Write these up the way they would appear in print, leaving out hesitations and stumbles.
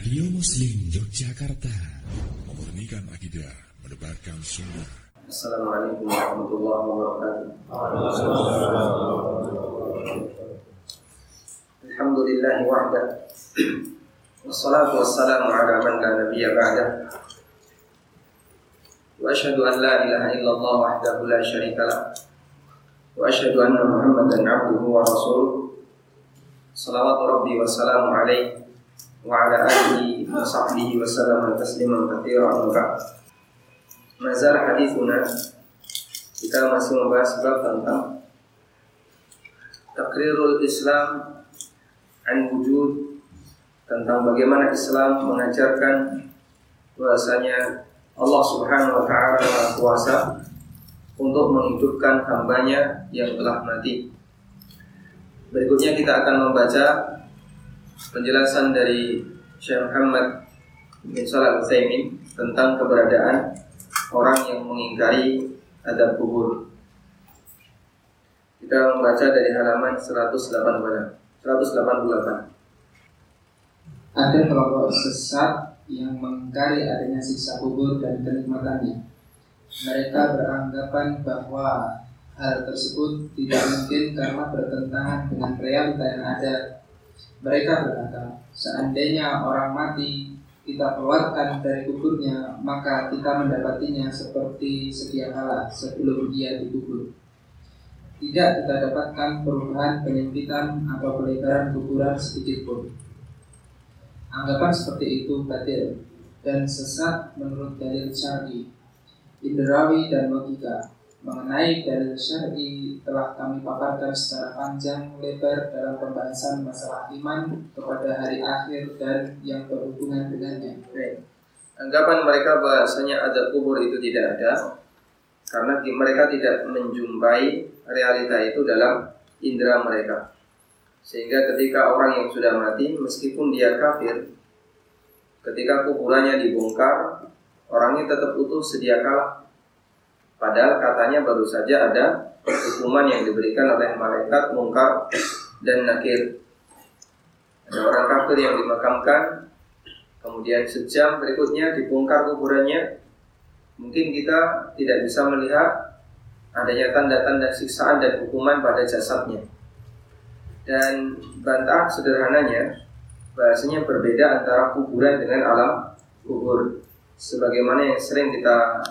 Radio Muslim Yogyakarta, memurnikan akidah, menebarkan sunnah. Assalamualaikum warahmatullahi wabarakatuh. Alhamdulillahi wahdah, wassalatu wassalamu ala man la nabiyya ba'dah. Wa asyhadu an la ilaha illallah wahdahu la syarika lah. Wa asyhadu anna Muhammadan abduhu wa rasuluh. Salawatu rabbi wa salamu alaihi wa ala alihi wa sahbihi wa sallam tasliman katsiran. Mazal hadithuna, kita masih membahas bab tentang takrirul Islam an wujud, tentang bagaimana Islam mengajarkan bahwasanya Allah Subhanahu wa ta'ala Maha Kuasa untuk menghidupkan hambanya yang telah mati. Berikutnya kita akan membaca penjelasan dari Syekh Muhammad bin Shalih Al-Utsaimin tentang keberadaan orang yang mengingkari adab kubur. Kita membaca dari halaman 188. Ada kelompok sesat yang mengingkari adanya siksa kubur dan kenikmatannya. Mereka beranggapan bahwa hal tersebut tidak mungkin karena bertentangan dengan realita yang ada. Mereka berkata, seandainya orang mati kita keluarkan dari kuburnya, maka kita mendapatinya seperti sedia kala sebelum dia dikubur. Tidak kita dapatkan perubahan penyempitan atau pelebaran kuburan sedikit pun. Anggapan seperti itu batil dan sesat menurut dalil syar'i, indrawi dan logika. Mengenai dalil syar'i telah kami paparkan secara panjang lebar dalam pembahasan masalah iman kepada hari akhir dan yang berhubungan dengannya. Anggapan mereka bahasanya adab kubur itu tidak ada karena mereka tidak menjumpai realita itu dalam indera mereka. Sehingga ketika orang yang sudah mati, meskipun dia kafir, ketika kuburannya dibongkar, orangnya tetap utuh sedia kala. Padahal katanya baru saja ada hukuman yang diberikan oleh malaikat Munkar dan Nakir. Ada orang kafir yang dimakamkan, kemudian sejam berikutnya dibongkar kuburannya. Mungkin kita tidak bisa melihat adanya tanda-tanda siksaan dan hukuman pada jasadnya. Dan bantah sederhananya, bahasanya berbeda antara kuburan dengan alam kubur. Sebagaimana yang sering kita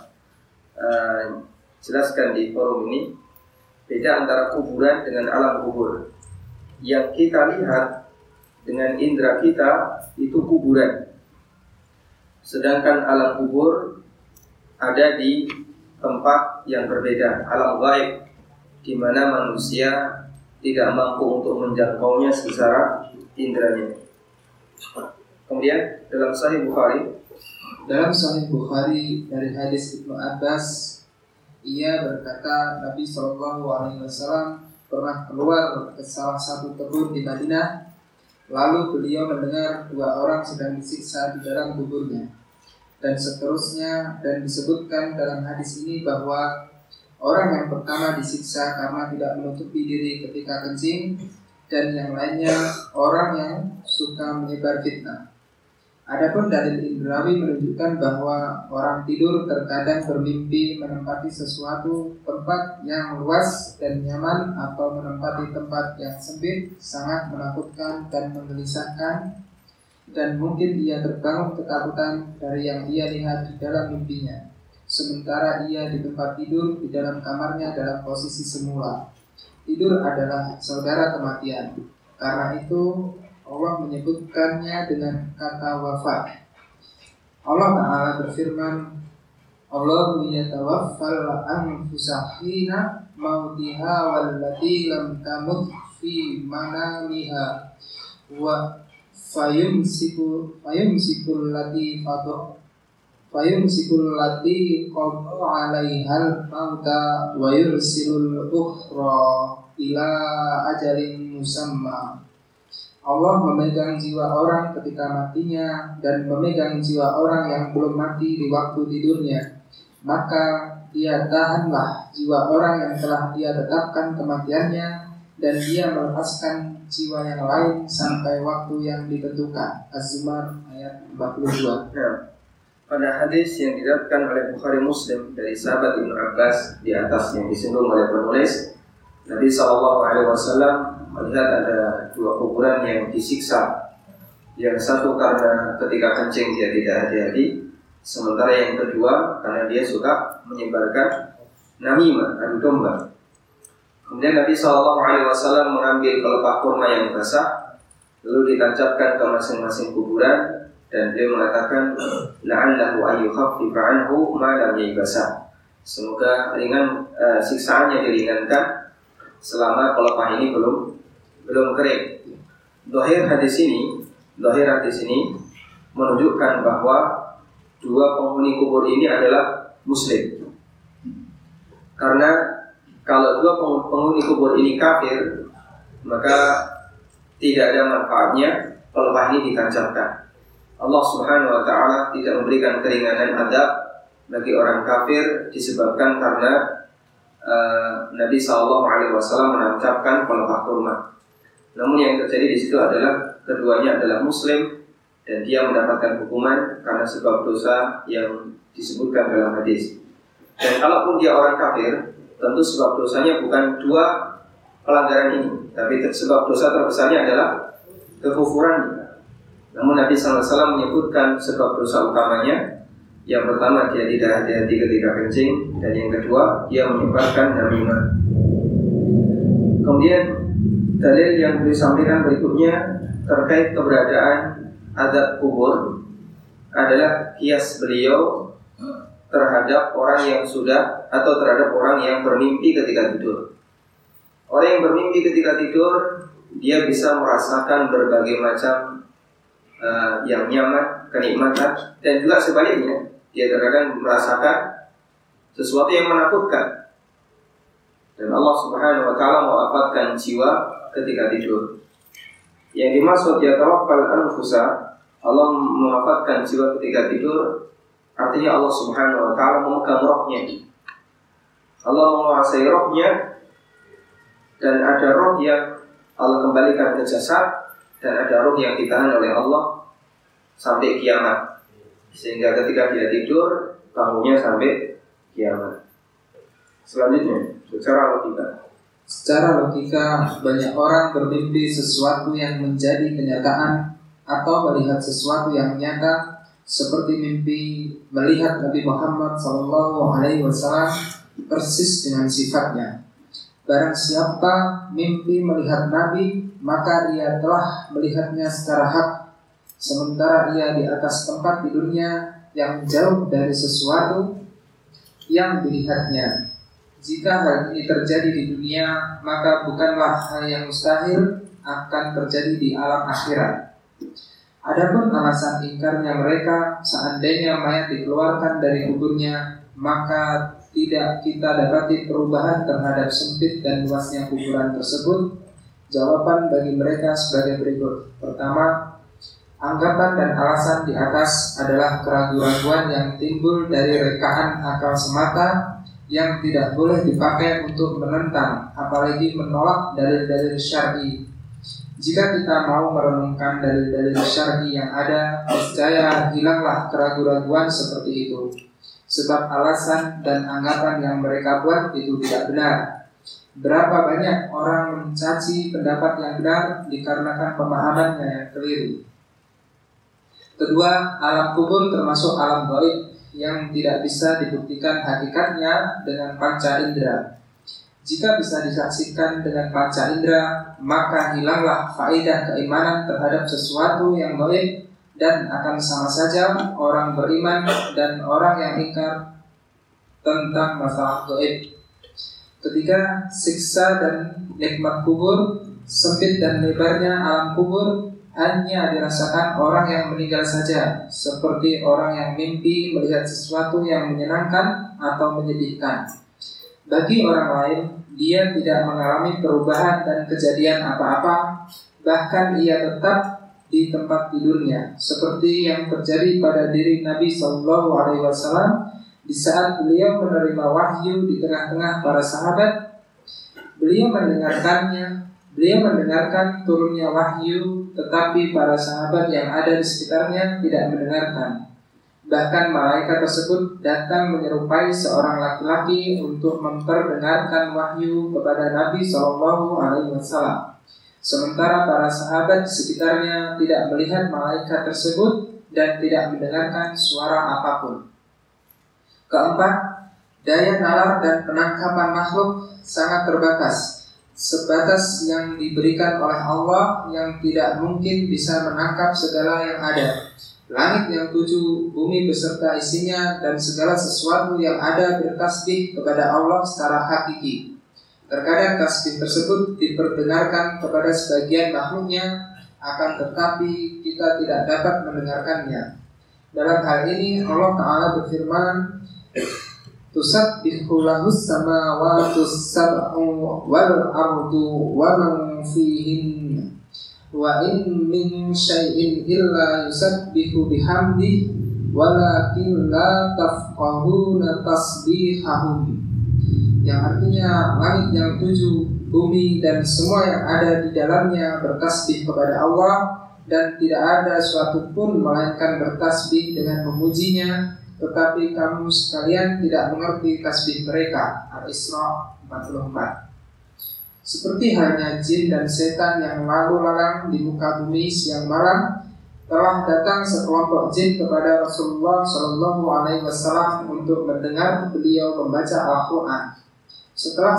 jelaskan di forum ini, beda antara kuburan dengan alam kubur. Yang kita lihat dengan indera kita itu kuburan, sedangkan alam kubur ada di tempat yang berbeda, alam gaib, di mana manusia tidak mampu untuk menjangkaunya secara inderanya. Kemudian dalam Sahih Bukhari dari hadis Ibnu Abbas, ia berkata Nabi SAW pernah keluar ke salah satu kebun di Madinah. Lalu beliau mendengar dua orang sedang disiksa di dalam kuburnya, dan seterusnya. Dan disebutkan dalam hadis ini bahwa orang yang pertama disiksa karena tidak menutupi diri ketika kencing, dan yang lainnya orang yang suka menyebar fitnah. Adapun dalil indrawi menunjukkan bahwa orang tidur terkadang bermimpi menempati sesuatu tempat yang luas dan nyaman atau menempati tempat yang sempit, sangat menakutkan dan menggelisahkan, dan mungkin ia terbangun ketakutan dari yang ia lihat di dalam mimpinya, sementara ia di tempat tidur di dalam kamarnya dalam posisi semula. Tidur adalah saudara kematian. Karena itu Allah menyebutkannya dengan kata wafat. Allah Ta'ala berfirman, Allahu yatawaffal anfusa hina mautiha wallati lam tamut fi manamiha wa fayumsikul lati qadha 'alaihal mauta wa yursilul ukhra ila ajalin musamma. Allah memegang jiwa orang ketika matinya dan memegang jiwa orang yang belum mati di waktu tidurnya. Maka dia tahanlah jiwa orang yang telah dia tetapkan kematiannya, dan dia melepaskan jiwa yang lain sampai waktu yang ditentukan. Az-Zumar ayat 42. Nah, pada hadis yang diriwayatkan oleh Bukhari Muslim dari sahabat Ibnu Abbas di atas yang disinggung oleh penulis, Nabi SAW melihat ada dua kuburan yang disiksa. Yang satu karena ketika kencing dia tidak hati-hati, sementara yang kedua karena dia suka menyebarkan namimah, adu domba. Kemudian Nabi SAW mengambil pelepah kurma yang basah, lalu ditancapkan ke masing-masing kuburan, dan beliau mengatakan, la'allahu ayyukhaffifa anhu ma lam yaybasa. Semoga siksaannya diringankan selama pelepah ini belum kering. Zahir hadis ini menunjukkan bahwa dua penghuni kubur ini adalah muslim. Karena kalau dua penghuni kubur ini kafir, maka tidak ada manfaatnya pelepah ini ditancapkan. Allah Subhanahu wa ta'ala tidak memberikan keringanan adab bagi orang kafir disebabkan karena Nabi SAW menancapkan pelepah kurma. Namun yang terjadi di situ adalah keduanya adalah muslim dan dia mendapatkan hukuman karena sebab dosa yang disebutkan dalam hadis. Dan kalaupun dia orang kafir, tentu sebab dosanya bukan dua pelanggaran ini, tapi sebab dosa terbesarnya adalah kekufuran. Namun Nabi SAW menyebutkan sebab dosa utamanya. Yang pertama, dia tidak hati-hati ketika kencing, dan yang kedua, dia menyebarkan namimah. Kemudian dalil yang disampaikan berikutnya terkait keberadaan azab kubur adalah kias beliau terhadap orang yang sudah atau terhadap orang yang bermimpi ketika tidur. Orang yang bermimpi ketika tidur, dia bisa merasakan berbagai macam yang nyaman, kenikmatan, dan juga sebaliknya dia terkadang merasakan sesuatu yang menakutkan. Dan Allah Subhanahu wa ta'ala mewafatkan jiwa ketika tidur. Yang dimaksud ya tawaffal anfusa, Allah mewafatkan jiwa ketika tidur, artinya Allah Subhanahu wa ta'ala memegang rohnya. Allah menguasai rohnya, dan ada roh yang Allah kembalikan ke jasad, dan ada roh yang ditahan oleh Allah sampai kiamat. Sehingga ketika dia tidur, bangunnya sampai kiamat. Selanjutnya, secara logika banyak orang bermimpi sesuatu yang menjadi kenyataan atau melihat sesuatu yang nyata, seperti mimpi melihat Nabi Muhammad SAW persis dengan sifatnya. Barang siapa mimpi melihat Nabi, maka ia telah melihatnya secara hak, sementara ia di atas tempat tidurnya yang jauh dari sesuatu yang dilihatnya. Jika hal ini terjadi di dunia, maka bukanlah hal yang mustahil akan terjadi di alam akhirat. Adapun alasan ingkarnya mereka, seandainya mayat dikeluarkan dari kuburnya, maka tidak kita dapati perubahan terhadap sempit dan luasnya kuburan tersebut. Jawaban bagi mereka sebagai berikut. Pertama, anggapan dan alasan di atas adalah keraguan-keraguan yang timbul dari rekaan akal semata yang tidak boleh dipakai untuk menentang, apalagi menolak dalil-dalil syar'i. Jika kita mau merenungkan dalil-dalil syar'i yang ada, niscaya hilanglah keraguan-keraguan seperti itu. Sebab alasan dan anggapan yang mereka buat itu tidak benar. Berapa banyak orang mencaci pendapat yang benar dikarenakan pemahamannya yang keliru. Kedua, alam kubur termasuk alam gaib yang tidak bisa dibuktikan hakikatnya dengan panca indera. Jika bisa disaksikan dengan panca indera, maka hilanglah faedah keimanan terhadap sesuatu yang gaib, dan akan sama saja orang beriman dan orang yang ingkar tentang masalah gaib. Ketiga, siksa dan nikmat kubur, sempit dan lebarnya alam kubur hanya dirasakan orang yang meninggal saja, seperti orang yang mimpi melihat sesuatu yang menyenangkan atau menyedihkan. Bagi orang lain, dia tidak mengalami perubahan dan kejadian apa-apa, bahkan ia tetap di tempat tidurnya, seperti yang terjadi pada diri Nabi SAW di saat beliau menerima wahyu di tengah-tengah para sahabat. Beliau mendengarkannya Beliau mendengarkan turunnya wahyu, tetapi para sahabat yang ada di sekitarnya tidak mendengarkan. Bahkan malaikat tersebut datang menyerupai seorang laki-laki untuk memperdengarkan wahyu kepada Nabi SAW. Sementara para sahabat di sekitarnya tidak melihat malaikat tersebut dan tidak mendengarkan suara apapun. Keempat, daya nalar dan penangkapan makhluk sangat terbatas, sebatas yang diberikan oleh Allah yang tidak mungkin bisa menangkap segala yang ada. Langit yang 7, bumi beserta isinya, dan segala sesuatu yang ada bertasbih kepada Allah secara hakiki. Terkadang tasbih tersebut diperdengarkan kepada sebagian makhluknya, akan tetapi kita tidak dapat mendengarkannya. Dalam hal ini Allah Ta'ala berfirman, Tusabbihu lahus samawati sab'u wal ardu wa man fihinna wa in min syai'in illa yusabbihu bihamdihi walakin la tafqahuna tasbihahum. Yang artinya langit yang 7, bumi dan semua yang ada di dalamnya bertasbih kepada Allah, dan tidak ada suatu pun melainkan bertasbih dengan memujinya, tetapi kamu sekalian tidak mengerti tasbih mereka. Al-Isra 44. Seperti halnya jin dan setan yang lalu lalang di muka bumi siang malam, telah datang sekelompok jin kepada Rasulullah SAW untuk mendengar beliau membaca Al-Quran. Setelah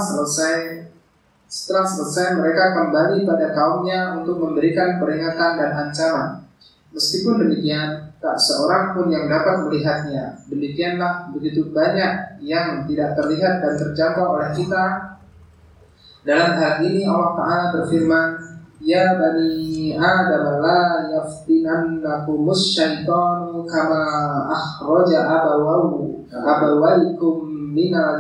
selesai mereka kembali pada kaumnya untuk memberikan peringatan dan ancaman. Meskipun demikian, tak seorang pun yang dapat melihatnya. Demikianlah begitu banyak yang tidak terlihat dan terjangkau oleh kita. Dalam hal ini Allah Ta'ala berfirman, Ya bani Adam la yaftinannakumus syaitanu kama akhraja abawaikum minal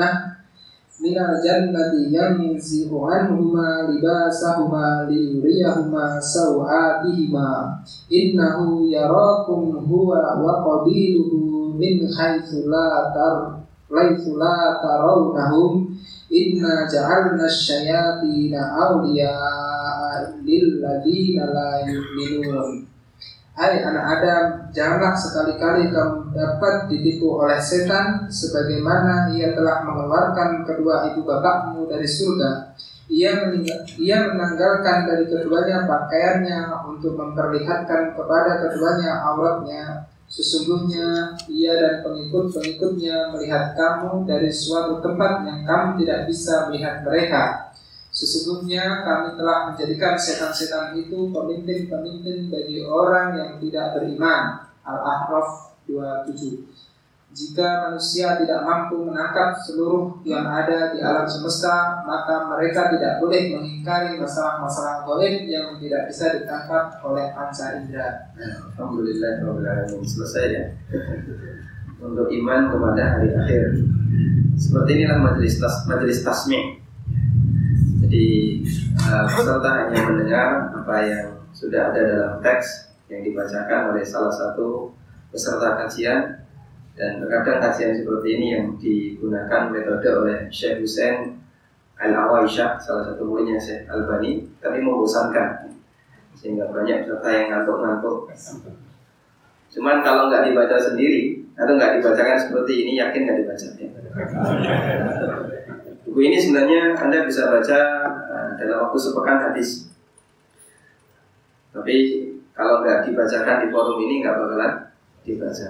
jannati yanzi'u anhuma libasahuma liyuriyahuma sawatihima innahu yarakum huwa wa qabiluhu min haitsu la tarawnahum inna ja'alna asyayatina awliya'a lilladzina la yu'minun. Hai anak Adam, janganlah sekali-kali kamu dapat ditipu oleh setan, sebagaimana ia telah mengeluarkan kedua ibu bapakmu dari surga. Ia menanggalkan dari keduanya pakaiannya untuk memperlihatkan kepada keduanya auratnya. Sesungguhnya ia dan pengikut-pengikutnya melihat kamu dari suatu tempat yang kamu tidak bisa melihat mereka. Sesungguhnya kami telah menjadikan setan-setan itu pemimpin-pemimpin bagi orang yang tidak beriman. Al-A'raf 27. Jika manusia tidak mampu menangkap seluruh yang ada di alam semesta, maka mereka tidak boleh mengingkari masalah-masalah gaib yang tidak bisa ditangkap oleh panca indera. Alhamdulillah, selesai ya. Untuk iman kepada hari akhir. Seperti inilah majelis tasmi'. Jadi peserta hanya mendengar apa yang sudah ada dalam teks yang dibacakan oleh salah satu peserta kajian, dan terkadang kajian seperti ini yang digunakan metode oleh Syekh Hussein Al-Awaisyah, salah satu muridnya Syekh Albani, tapi membosankan sehingga banyak peserta yang ngantuk-ngantuk. Cuman kalau nggak dibaca sendiri atau nggak dibacakan seperti ini, yakin nggak dibaca ya? Buku ini sebenarnya Anda bisa baca dalam waktu sepekan habis. Tapi kalau nggak dibacakan di forum ini nggak bakalan dibaca.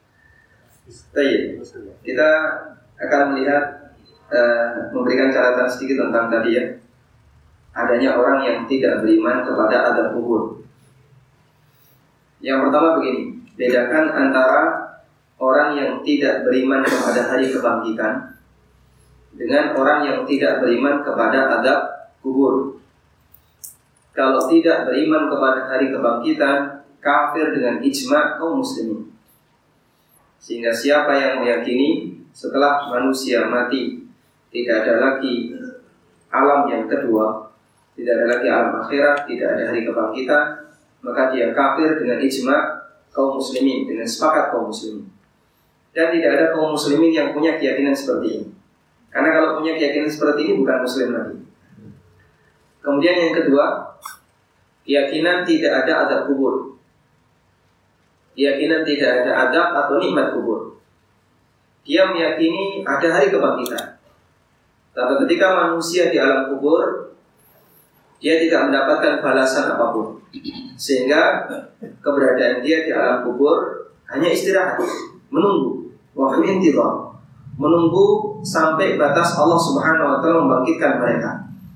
Kita akan melihat memberikan catatan sedikit tentang tadi ya, adanya orang yang tidak beriman kepada azab kubur. Yang pertama begini, bedakan antara orang yang tidak beriman kepada hari kebangkitan dengan orang yang tidak beriman kepada azab kubur. Kalau tidak beriman kepada hari kebangkitan, kafir dengan ijma' kaum muslimin. Sehingga siapa yang meyakini setelah manusia mati tidak ada lagi alam yang kedua, tidak ada lagi alam akhirat, tidak ada hari kebangkitan, maka dia kafir dengan ijma' kaum muslimin, dengan sepakat kaum muslimin. Dan tidak ada kaum muslimin yang punya keyakinan seperti ini. Karena kalau punya keyakinan seperti ini bukan muslim lagi. Kemudian yang kedua, keyakinan tidak ada azab kubur. Keyakinan tidak ada azab atau nikmat kubur. Dia meyakini ada hari kebangkitan. Tapi ketika manusia di alam kubur, dia tidak mendapatkan balasan apapun. Sehingga keberadaan dia di alam kubur hanya istirahat, menunggu, waktu intidhar, menunggu sampai batas Allah Subhanahu wa taala membangkitkan mereka.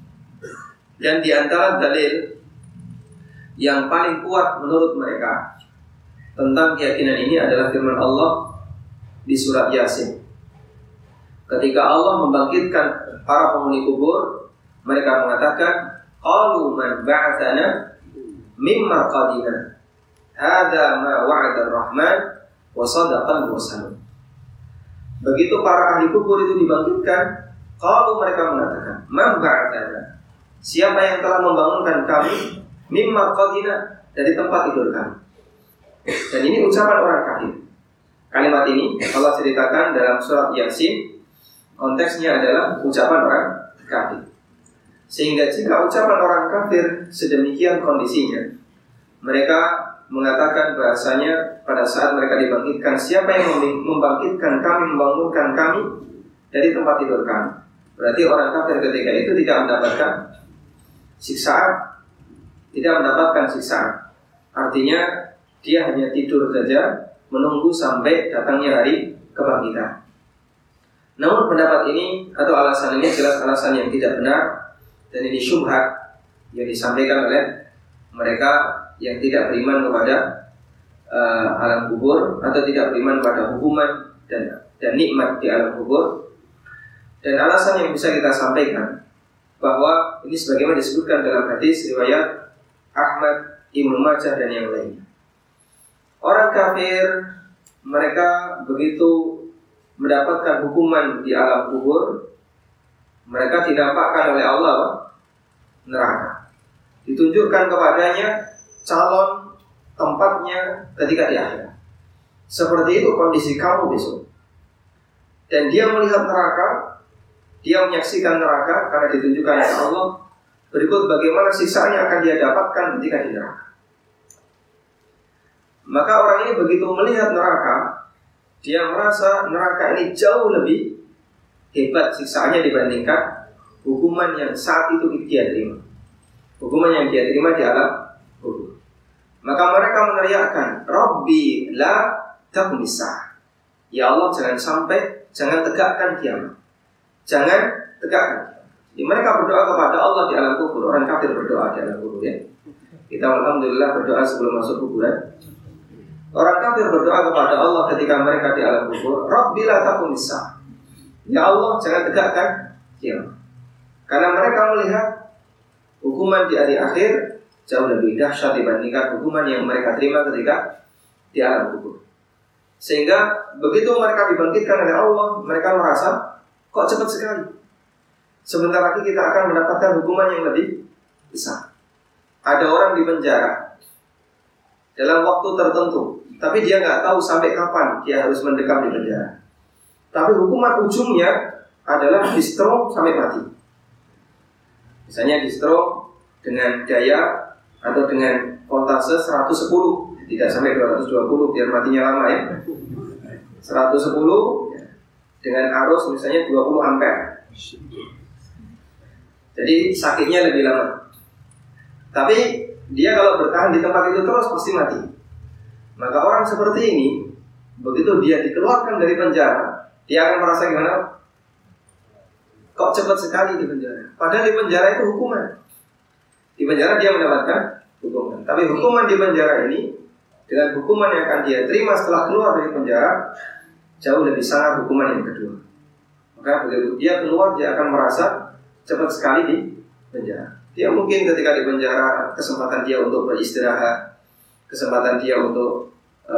Dan di antara dalil yang paling kuat menurut mereka tentang keyakinan ini adalah firman Allah di surat Yasin. Ketika Allah membangkitkan para penghuni kubur, mereka mengatakan, qalu man ba'athana min marqadina hadza ma wa'ada ar-rahman wa sadaqa al-mursalun. Begitu para ahli kubur itu dibangkitkan, qalu mereka mengatakan, man ba'athana, siapa yang telah membangunkan kami min marqadina, dari tempat tidur kami. Dan ini ucapan orang kafir. Kalimat ini Allah ceritakan dalam surat Yasin, konteksnya adalah ucapan orang kafir. Sehingga jika ucapan orang kafir sedemikian kondisinya, mereka mengatakan bahasanya pada saat mereka dibangkitkan, siapa yang membangkitkan kami, membangunkan kami dari tempat tidur kami. Berarti orang kafir ketika itu tidak mendapatkan siksaan, tidak mendapatkan siksaan. Artinya dia hanya tidur saja, menunggu sampai datangnya hari kebangkitan. Namun pendapat ini atau alasan ini jelas alasan yang tidak benar, dan ini syubhat yang disampaikan oleh mereka yang tidak beriman kepada alam kubur atau tidak beriman pada hukuman dan nikmat di alam kubur. Dan alasan yang bisa kita sampaikan bahwa ini sebagaimana disebutkan dalam hadis riwayat Ahmad, Ibnu Majah dan yang lainnya. Orang kafir mereka begitu mendapatkan hukuman di alam kubur, mereka dinampakkan oleh Allah neraka. Ditunjukkan kepadanya calon tempatnya ketika di akhirat. Seperti itu kondisi kamu besok. Dan dia melihat neraka, dia menyaksikan neraka karena ditunjukkan oleh Allah. Berikut bagaimana siksaan yang akan dia dapatkan ketika di neraka. Maka orang ini begitu melihat neraka, dia merasa neraka ini jauh lebih hebat siksaannya dibandingkan hukuman yang saat itu dia terima. Hukuman yang dia terima di alam kubur. Maka mereka meneriakkan, Rabbi la taqmisa. Ya Allah, jangan tegakkan kiamat. Jangan tegakkan. Jadi mereka berdoa kepada Allah di alam kubur. Orang kafir berdoa di alam kubur, ya. Kita alhamdulillah berdoa sebelum masuk kuburan. Orang kafir berdoa kepada Allah ketika mereka di alam kubur, Rabbi la taqmisa. Ya Allah, jangan tegakkan kiamat. Karena mereka melihat hukuman di hari akhir jauh lebih dahsyat dibandingkan hukuman yang mereka terima ketika di alam kubur. Sehingga begitu mereka dibangkitkan oleh Allah, mereka merasa, kok cepat sekali. Sebentar lagi kita akan mendapatkan hukuman yang lebih besar. Ada orang di penjara dalam waktu tertentu, tapi dia nggak tahu sampai kapan dia harus mendekam di penjara. Tapi hukuman ujungnya adalah di-stroke sampai mati. Misalnya di-stroke dengan daya atau dengan voltase 110, tidak sampai 220 biar matinya lama, ya. 110 dengan arus misalnya 20 ampere. Jadi sakitnya lebih lama. Tapi dia kalau bertahan di tempat itu terus pasti mati. Maka orang seperti ini, begitu dia dikeluarkan dari penjara, dia akan merasa gimana? Kok cepat sekali di penjara. Padahal di penjara itu hukuman. Di penjara dia mendapatkan hukuman. Tapi hukuman di penjara ini dengan hukuman yang akan dia terima setelah keluar dari penjara jauh lebih sangat hukuman yang kedua. Maka begitu dia keluar, dia akan merasa cepat sekali di penjara. Dia mungkin ketika di penjara kesempatan dia untuk beristirahat, kesempatan dia untuk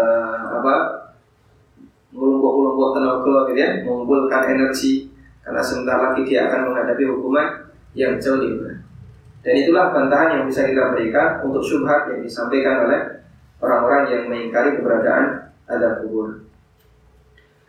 mengumpul-umpul tenaga, gitu ya, mengumpulkan energi, karena sebentar lagi dia akan menghadapi hukuman yang jauh lebih berat. Dan itulah bantahan yang bisa kita berikan untuk syubhat yang disampaikan oleh orang-orang yang mengingkari keberadaan azab kubur.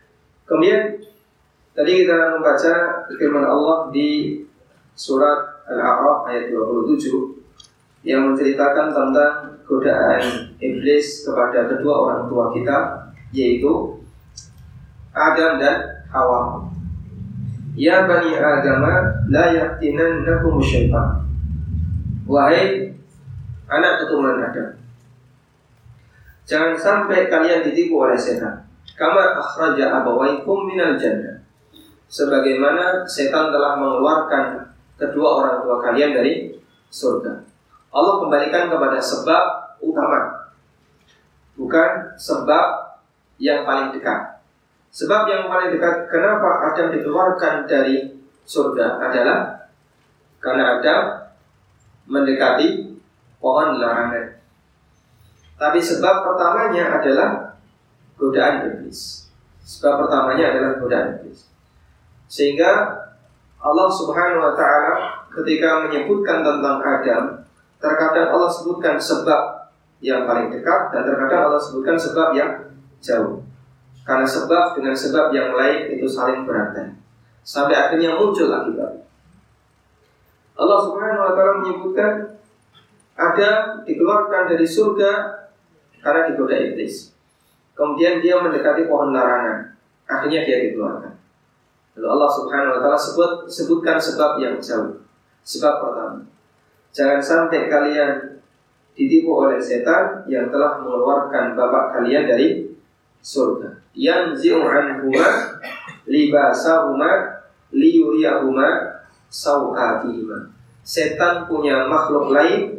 Kemudian tadi kita membaca firman Allah di surat Al-A'raf ayat 27 yang menceritakan tentang godaan iblis kepada kedua orang tua kita, yaitu Adam dan Hawa. Ya bani Adam, la yaftinannakum syaitan. Wahai anak keturunan Adam, jangan sampai kalian ditipu oleh setan. Kama akhraja abawaikum minal jannah, sebagaimana setan telah mengeluarkan kedua orang tua kalian dari surga. Allah kembalikan kepada sebab utama, bukan sebab yang paling dekat. Sebab yang paling dekat kenapa Adam dikeluarkan dari surga adalah karena Adam mendekati pohon larangan. Tapi sebab pertamanya adalah godaan iblis. Sebab pertamanya adalah godaan iblis. Sehingga Allah Subhanahu wa ta'ala ketika menyebutkan tentang Adam, terkadang Allah sebutkan sebab yang paling dekat dan terkadang Allah sebutkan sebab yang jauh. Karena sebab dengan sebab yang lain itu saling berantai sampai akhirnya muncul akibat. Allah Subhanahu wa ta'ala menyebutkan Adam dikeluarkan dari surga karena digoda iblis. Kemudian dia mendekati pohon larangan, akhirnya dia dikeluarkan. Lalu Allah Subhanahu wa ta'ala sebutkan sebab yang jauh. Sebab pertama, jangan sampai kalian ditipu oleh setan yang telah mengeluarkan bapak kalian dari surga. Yanzi'u anhuma libasahuma liyuriyahuma sawatihima. Setan punya makhluk lain.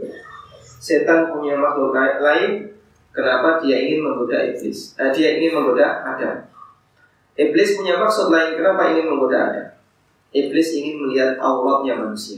Kenapa dia ingin menggoda iblis? Dia ingin menggoda Adam. Iblis punya maksud lain. Kenapa ingin menggoda Adam? Iblis ingin melihat auratnya manusia.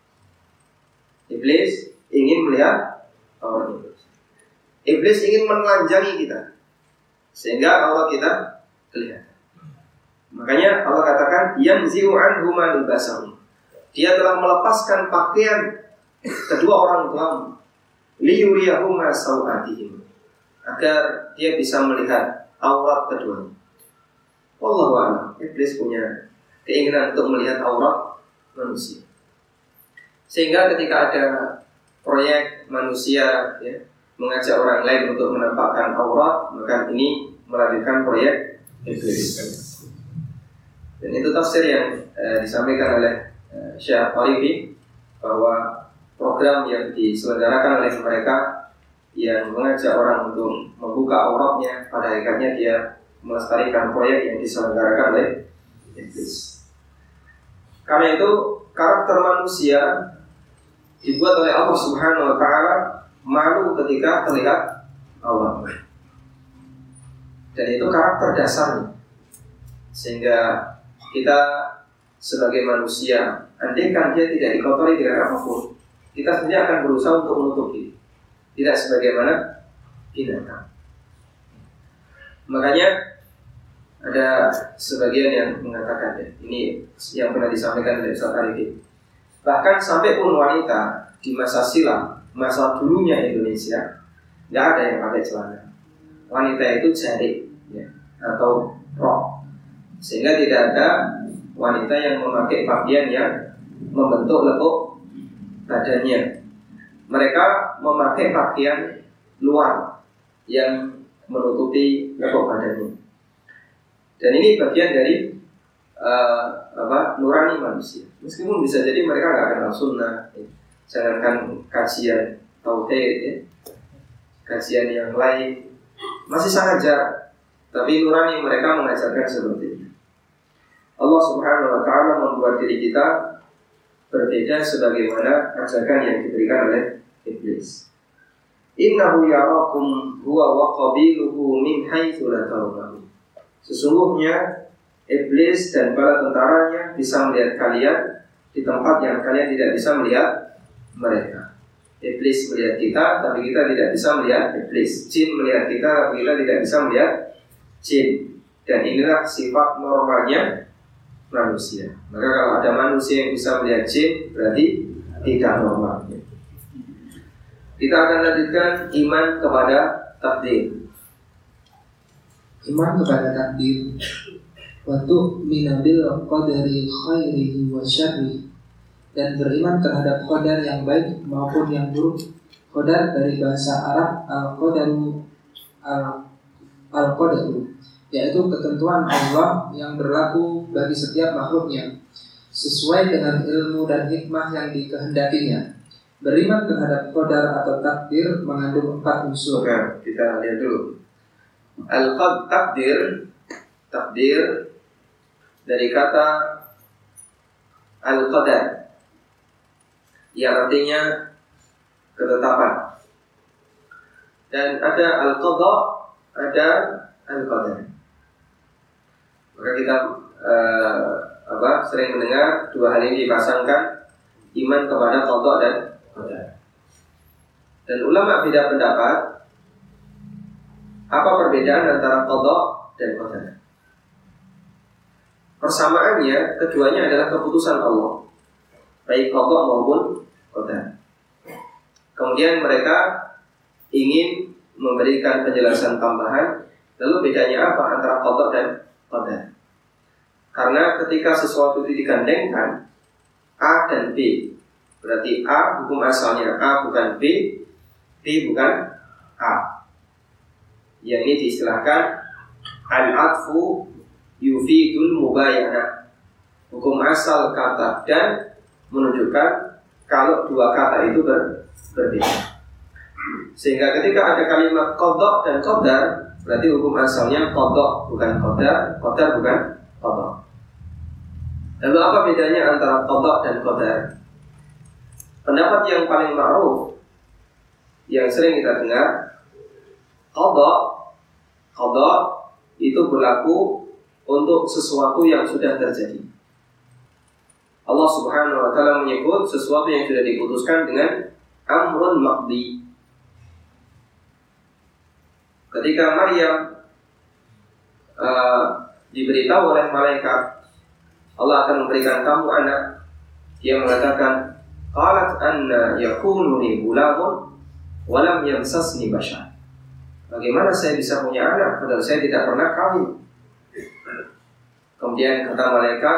Iblis ingin melihat aurat manusia. Iblis ingin menelanjangi kita sehingga aurat kita kelihatan. Makanya Allah katakan yanzi'u anhuma libasahum. Dia telah melepaskan pakaian kedua orang tuamu liyuriyahuma sawatihim, agar dia bisa melihat aurat keduanya. Wallahu a'lam. Iblis punya keinginan untuk melihat aurat manusia. Sehingga ketika ada proyek manusia mengajak orang lain untuk menampakkan aurat, maka ini melahirkan proyek iblis. Dan itu tafsir yang disampaikan oleh Syekh Tarifi, bahwa program yang diselenggarakan oleh mereka yang mengajak orang untuk membuka auratnya, pada hakikatnya dia melestarikan proyek yang diselenggarakan oleh iblis. Karena itu karakter manusia dibuat oleh Allah Subhanahu wa ta'ala malu ketika terlihat aurat. Dan itu karakter dasarnya. Sehingga kita sebagai manusia, andaikan dia tidak dikotori dengan apapun, kita sendiri akan berusaha untuk menutupi. Tidak sebagaimana binatang. Makanya ada sebagian yang mengatakan, ini yang pernah disampaikan oleh Ustaz Arifin, bahkan sampai pun wanita di masa silam, masa dulunya Indonesia, nggak ada yang pakai celana. Wanita itu jarik atau rok, sehingga tidak ada wanita yang memakai pakaian yang membentuk lekuk badannya. Mereka memakai pakaian luar yang menutupi lekuk badannya. Dan ini bagian dari nurani manusia. Meskipun bisa jadi mereka nggak kenal sunnah, jangankan kajian tauhid, kajian yang lain masih sangat jarang. Tapi nurani mereka mengajarkan seperti ini. Allah Subhanahu wa ta'ala membuat diri kita berbeda sebagaimana ajakan yang diberikan oleh iblis. Innahu yarakum huwa wa qabiluhu min haitsu la tarawnahu. Sesungguhnya iblis dan bala tentaranya bisa melihat kalian di tempat yang kalian tidak bisa melihat mereka. Iblis melihat kita, tapi kita tidak bisa melihat iblis. Jin melihat kita, tapi kita tidak bisa melihat jin. Dan inilah sifat normalnya manusia. Maka kalau ada manusia yang bisa melihat jin, berarti tidak normal. Kita akan lanjutkan iman kepada takdir. Iman kepada takdir. Wa tu'minu bil qadari khairihi wa syarrihi dan beriman terhadap qadar yang baik maupun yang buruk. Qadar dari bahasa Arab al-qadaru, yaitu ketentuan Allah yang berlaku bagi setiap makhluknya sesuai dengan ilmu dan hikmah yang dikehendakinya. Beriman terhadap qadar atau takdir mengandung 4 unsur. Nah, kita lihat dulu. Takdir dari kata al-qadar yang artinya ketetapan. Dan ada al-qadha, ada al-qadar. Maka kita sering mendengar dua hal ini dipasangkan, iman kepada qadha dan qadar. Dan ulama beda pendapat apa perbedaan antara qadha dan qadar. Persamaannya keduanya adalah keputusan Allah, baik qadha maupun qadar. Kemudian mereka ingin memberikan penjelasan tambahan, lalu bedanya apa antara qadha dan qadar? Karena ketika sesuatu digandengkan A dan B, berarti A hukum asalnya A bukan B, B bukan A. Yang ini diistilahkan al-atfu yufidul mubayanah. Hukum asal kata dan menunjukkan kalau dua kata itu berbeda. Sehingga ketika ada kalimat qadha dan qadar, berarti hukum asalnya qadha bukan qadar, qadar bukan qadha. Lalu apa bedanya antara qadha dan qadar? Pendapat yang paling ma'ruf yang sering kita dengar, qadha itu berlaku untuk sesuatu yang sudah terjadi. Allah Subhanahu wa taala menyebut sesuatu yang sudah diputuskan dengan amrun maqdi. Ketika Maryam diberitahu oleh malaikat Allah akan memberikan kamu anak, dia mengatakan, qalat anna yakunu li gulamun wa lam yamsasni bashar. Bagaimana saya bisa punya anak padahal saya tidak pernah kawin? Kemudian kata malaikat,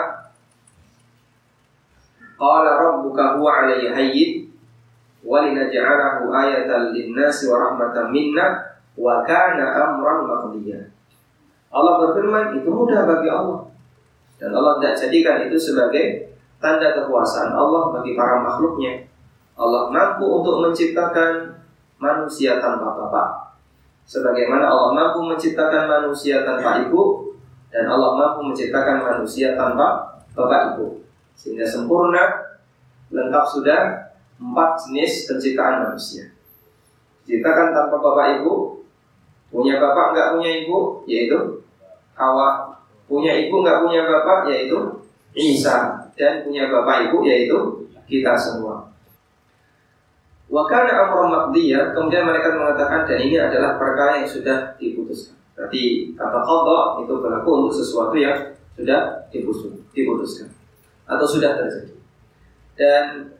qala rabbuka huwa alayya hayyin wa linaj'alahu ayatan lin-nasi wa rahmatan minna wa kana amran maqdiya. Allah berfirman, itu mudah bagi Allah. Dan Allah tidak jadikan itu sebagai tanda kekuasaan Allah bagi para makhluknya. Allah mampu untuk menciptakan manusia tanpa bapak, sebagaimana Allah mampu menciptakan manusia tanpa ibu, dan Allah mampu menciptakan manusia tanpa bapak ibu. Sehingga sempurna, lengkap sudah 4 jenis penciptaan manusia. Diciptakan tanpa bapak ibu, punya bapak enggak punya ibu, yaitu Hawa. Punya ibu enggak punya bapak, yaitu Isa. Dan punya bapak ibu, yaitu kita semua. Wa kana amran maqdiya, kemudian mereka mengatakan dan ini adalah perkara yang sudah diputuskan. Berarti kata qadha itu berlaku untuk sesuatu yang sudah diputuskan atau sudah terjadi. Dan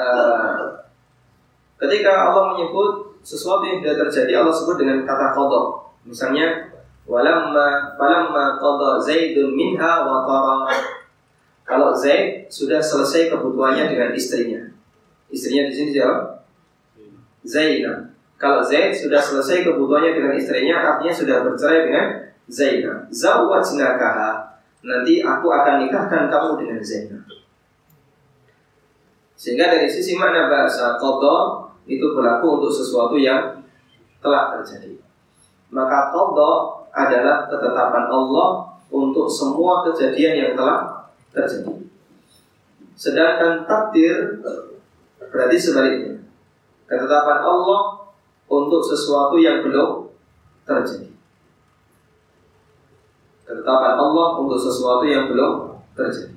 ketika Allah menyebut sesuatu yang sudah terjadi, Allah sebut dengan kata qadha. Misalnya falamma qadha Zaidun minha wa tara. Kalau Zaid sudah selesai kebutuhannya dengan istrinya. Istrinya di sini siapa? Zainab. Kalau Zaid sudah selesai kebutuhannya dengan istrinya, artinya sudah bercerai dengan Zainab. Zawwajnakaha. Nanti aku akan nikahkan kamu dengan Zainab. Sehingga dari sisi makna bahasa qadha itu berlaku untuk sesuatu yang telah terjadi. Maka qadha adalah ketetapan Allah untuk semua kejadian yang telah terjadi. Sedangkan takdir berarti sebaliknya, ketetapan Allah untuk sesuatu yang belum terjadi. Ketetapan Allah untuk sesuatu yang belum terjadi.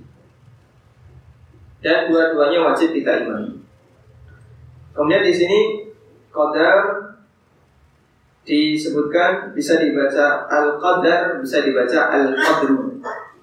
Dan dua-duanya wajib kita imani. Kemudian di sini qadar disebutkan bisa dibaca al-qadar, bisa dibaca al-qadru.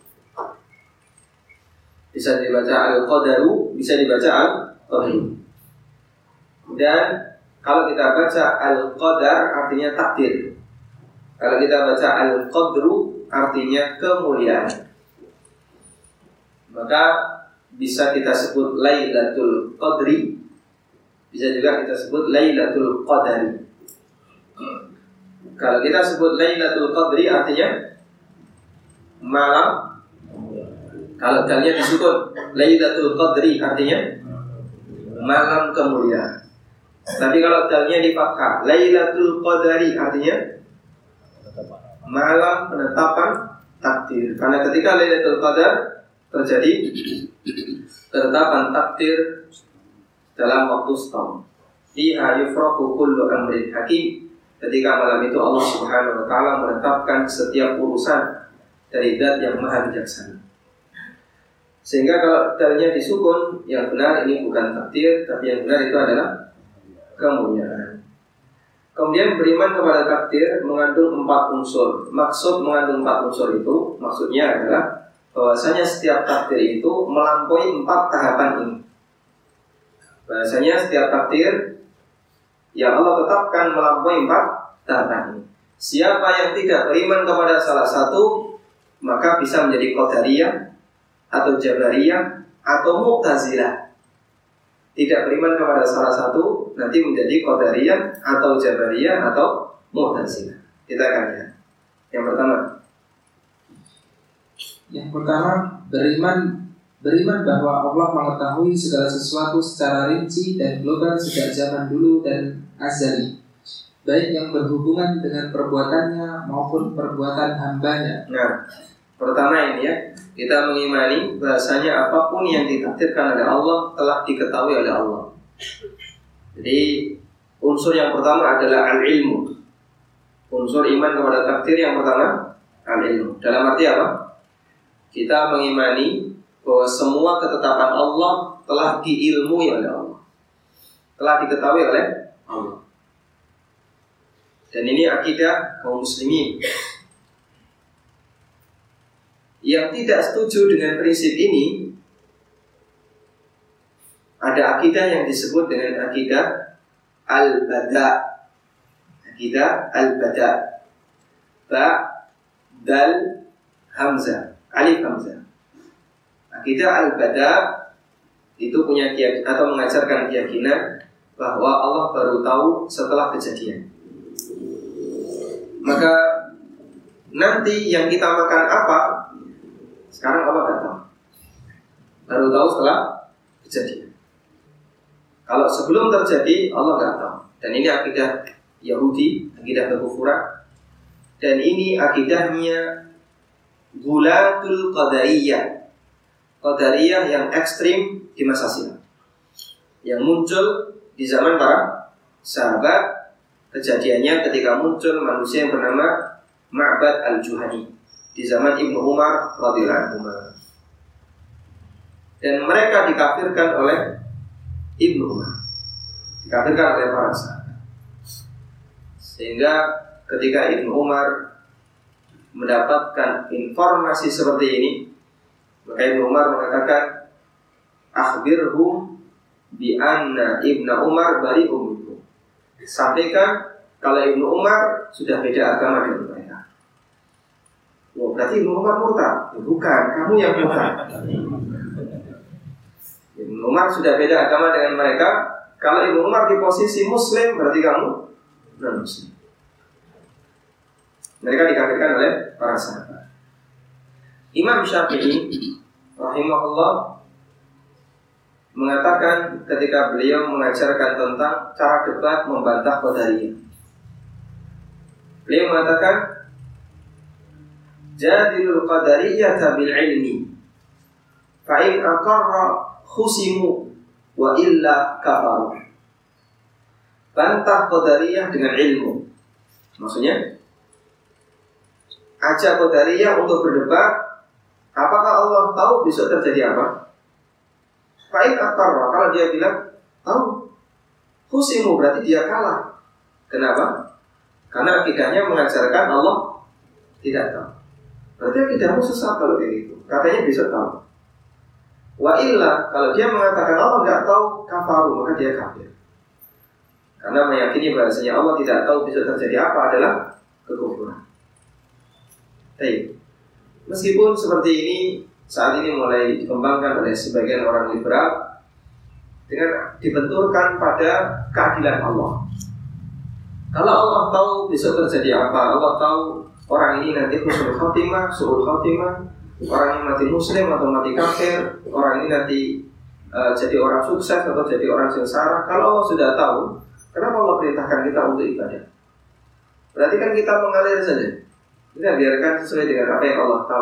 Bisa dibaca al-qadaru, bisa dibaca al-qadru. Dan kalau kita baca al-qadar artinya takdir. Kalau kita baca al-qadru artinya kemuliaan. Maka bisa kita sebut Lailatul Qadri, bisa juga kita sebut Lailatul Qadari. Kalau kita sebut Lailatul Qadri artinya malam. Kalau dalnya disebut Lailatul Qadri artinya malam kemuliaan. Tapi kalau dalnya di fathah Lailatul Qadari artinya malam penetapan takdir. Karena ketika Lailatul Qadar terjadi penetapan takdir dalam waktu setahun. Fiha yufraqu kullu amrin hakim. Ketika malam itu Allah Subhanahu wa taala menetapkan setiap urusan dari zat yang maha bijaksana. Sehingga kalau dalnya disukun, yang benar ini bukan takdir, tapi yang benar itu adalah kemuliaan. Kemudian beriman kepada takdir mengandung 4 unsur. Maksud mengandung 4 unsur itu, maksudnya adalah bahwasanya setiap takdir itu melampaui 4 tahapan ini. Bahwasanya setiap takdir yang Allah tetapkan melampaui 4 tahapan ini. Siapa yang tidak beriman kepada salah satu, maka bisa menjadi Qadariyah atau Jabariyah atau Mu'tazilah. Tidak beriman kepada salah satu nanti menjadi Qadariyah atau Jabariyah atau Mu'tazilah. Kita akan lihat. Yang pertama, beriman bahwa Allah mengetahui segala sesuatu secara rinci dan global sejak zaman dulu dan azali, baik yang berhubungan dengan perbuatannya maupun perbuatan hambanya. Nah, pertama ini ya, kita mengimani bahasanya apapun yang ditakdirkan oleh Allah telah diketahui oleh Allah. Jadi unsur yang pertama adalah al-ilmu. Unsur iman kepada takdir yang pertama al-ilmu. Dalam arti apa? Kita mengimani bahwa semua ketetapan Allah telah diilmui oleh Allah, telah diketahui oleh Allah. Dan ini akidah kaum muslimin. Yang tidak setuju dengan prinsip ini, ada akidah yang disebut dengan akidah al-bada. Akidah al-bada. Ba, dal, hamzah, alif hamzah. Akidah al-bada itu punya keyakinan atau mengajarkan keyakinan bahwa Allah baru tahu setelah kejadian. Maka nanti yang kita makan apa, sekarang Allah tidak tahu. Baru tahu setelah kejadian. Kalau sebelum terjadi, Allah tidak tahu. Dan ini akidah Yahudi, akidah kekufuran. Dan ini akidahnya Gulatul Qadariyah. Qadariyah yang ekstrim di masa silam, yang muncul di zaman para sahabat. Kejadiannya ketika muncul manusia yang bernama Ma'bad al-Juhani di zaman Ibnu Umar radhiyallahu anhu. Dan mereka dikafirkan oleh Ibnu Umar, dikafirkan oleh para sahabat. Sehingga ketika Ibnu Umar mendapatkan informasi seperti ini, maka Ibnu Umar mengatakan, akhbirhum bi anna Ibnu Umar bari'um minhum. Sampaikan kalau Ibnu Umar sudah beda agama dengan mereka. Oh, berarti Ibnu Umar murtad? Bukan, kamu yang murtad. Ibnu Umar sudah beda agama dengan mereka. Kalau Ibnu Umar di posisi Muslim, berarti kamu non-Muslim. Mereka dikafirkan oleh para sahabat. Imam Syafi'i rahimahullah mengatakan ketika beliau mengajarkan tentang cara debat membantah Qadariyah, beliau mengatakan, jadilul Qadariyah bil ilmi fa in aqarra khusimu wa illa kafaru. Bantah Qadariyah dengan ilmu. Maksudnya ajak Qadariyah untuk berdebat, apakah Allah tahu besok terjadi apa? Fa'in aqarra, kalau dia bilang tahu, khusimu, berarti dia kalah. Kenapa? Karena akidahnya mengajarkan Allah tidak tahu. Berarti akidahmu sesat kalau begitu. Katanya besok tahu. Wa illa, kalau dia mengatakan Allah tidak tahu, kafaru, maka dia kafir. Karena meyakini bahasanya Allah tidak tahu besok terjadi apa adalah kekufuran. Baik. Meskipun seperti ini, saat ini mulai dikembangkan oleh sebagian orang liberal dengan dibenturkan pada keadilan Allah. Kalau Allah tahu besok terjadi apa, Allah tahu orang ini nanti husnul khotimah, su'ul khotimah, orang ini mati muslim atau mati kafir, orang ini nanti jadi orang sukses atau jadi orang sengsara. Kalau Allah sudah tahu, kenapa Allah perintahkan kita untuk ibadah? Berarti kan kita mengalir saja. Kita biarkan sesuai dengan apa yang Allah tahu.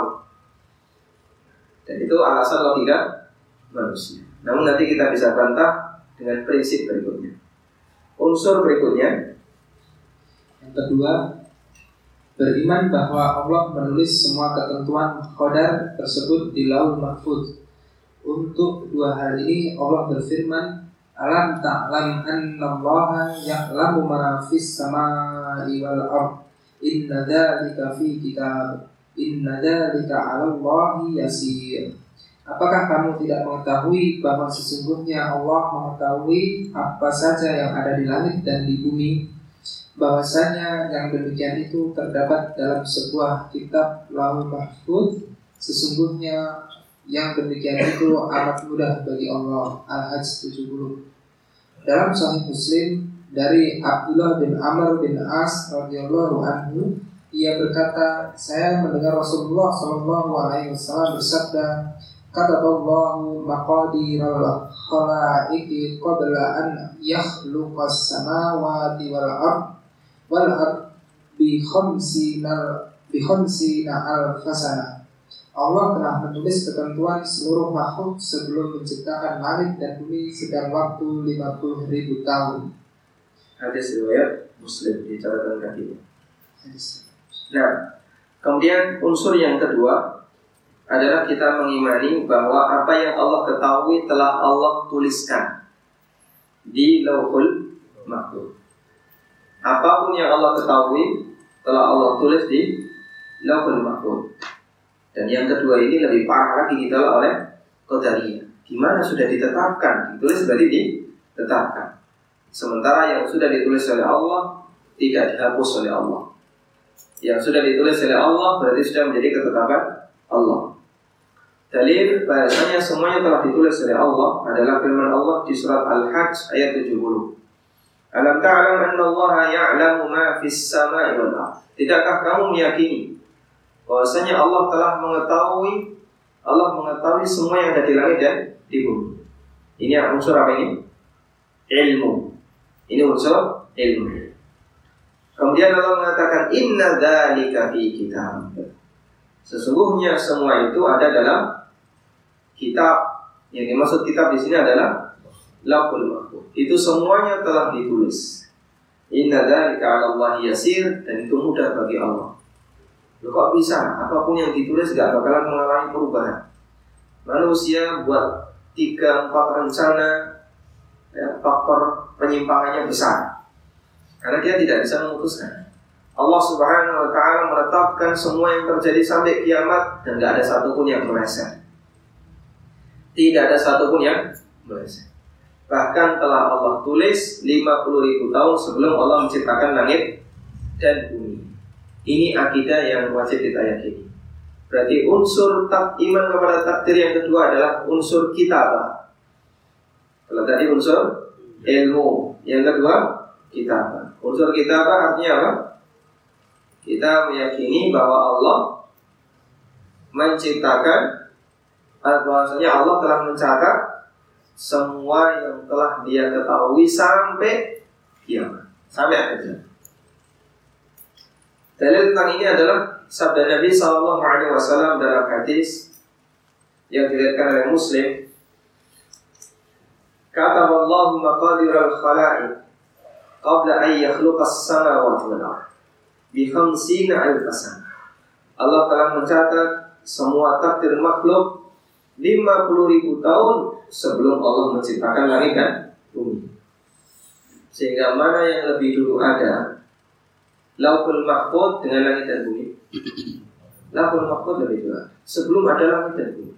Dan itu alasan logika manusia. Namun nanti kita bisa bantah dengan prinsip berikutnya. Unsur berikutnya, yang kedua, beriman bahwa Allah menulis semua ketentuan qadar tersebut di Lauhul Mahfuz. Untuk dua hal ini Allah berfirman, alam ta'lam annallaha ya'lamu ma fis samai wal ard, inna dzalika fi kitab, inna dzalika 'alallahi yasir. Apakah kamu tidak mengetahui bahwa sesungguhnya Allah mengetahui apa saja yang ada di langit dan di bumi, bahwasanya yang demikian itu terdapat dalam sebuah kitab Lauhul Mahfuz. Sesungguhnya yang demikian itu amat mudah bagi Allah. Al-Hajj 70. Dalam Sahih Muslim dari Abdullah bin Amr bin As radhiyallahu anhu, ia berkata, saya mendengar Rasulullah sallallahu alaihi wasallam bersabda, kataballahu maqadiral khalaiqi qabla an yakhluqas samawati wal ard bi khamsina alfasana. Allah telah menulis ketentuan seluruh makhluk sebelum menciptakan langit dan bumi sedang waktu 50.000 tahun. Hadis riwayat Muslim di catatan kakinya. Nah, kemudian unsur yang kedua adalah kita mengimani bahwa apa yang Allah ketahui telah Allah tuliskan di Lauhul Mahfuz. Apapun yang Allah ketahui telah Allah tulis di Lauhul Mahfuz. Dan yang kedua ini lebih parah lagi ditolak oleh Qadariyah. Gimana sudah ditetapkan, ditulis berarti ditetapkan. Sementara yang sudah ditulis oleh Allah tidak dihapus oleh Allah. Yang sudah ditulis oleh Allah berarti sudah menjadi ketetapan Allah. Dalil bahasanya semuanya telah ditulis oleh Allah adalah firman Allah di surat Al-Hajj ayat 70. Alam ta'lam anna Allah ya'lamu ma fis sama'i wal ardh. Tidakkah kamu meyakini bahwasanya Allah telah mengetahui semua yang ada di langit dan di bumi. Ini unsur apa ini? Ilmu. Ini unsur ilmu. Kemudian Allah mengatakan inna dzalika fi kitab. Sesungguhnya semua itu ada dalam kitab. Yang dimaksud kitab di sini adalah Lauhul Mahfuz. Itu semuanya telah ditulis. Inna dzalika 'alallahi yasir, dan itu mudah bagi Allah. Loh, kok bisa? Apapun yang ditulis gak bakalan mengalami perubahan. Manusia buat 3-4 rencana, ya, faktor penyimpangannya besar karena dia tidak bisa memutuskan. Allah Subhanahu wa ta'ala menetapkan semua yang terjadi sampai kiamat dan gak ada satupun yang meleset. Tidak ada satupun yang meleset. Bahkan telah Allah tulis 50.000 tahun sebelum Allah menciptakan langit dan bumi. Ini akidah yang wajib kita yakini. Berarti unsur iman kepada takdir yang kedua adalah unsur kitabah. Kalau tadi unsur ilmu, yang kedua kitabah. Unsur kitabah artinya apa? Kita meyakini bahwa Allah menciptakan, bahwasanya Allah telah mencatat semua yang telah Dia ketahui sampai kiamat, sampai akhir zaman. Dalil tentang ini adalah sabda Nabi SAW dalam hadis yang diriwayatkan oleh Muslim. Kataballahu maqadiral khalaiq qabla an yakhluqas samawati wal ardh bi 50 alf sana. Allah telah mencatat semua takdir makhluk 50.000 tahun sebelum Allah menciptakan langit dan bumi. Sehingga mana yang lebih dulu ada, Lauhul Mahfuz dengan langit dan bumi? Lauhul Mahfuz lebih dulu ada, sebelum ada langit dan bumi.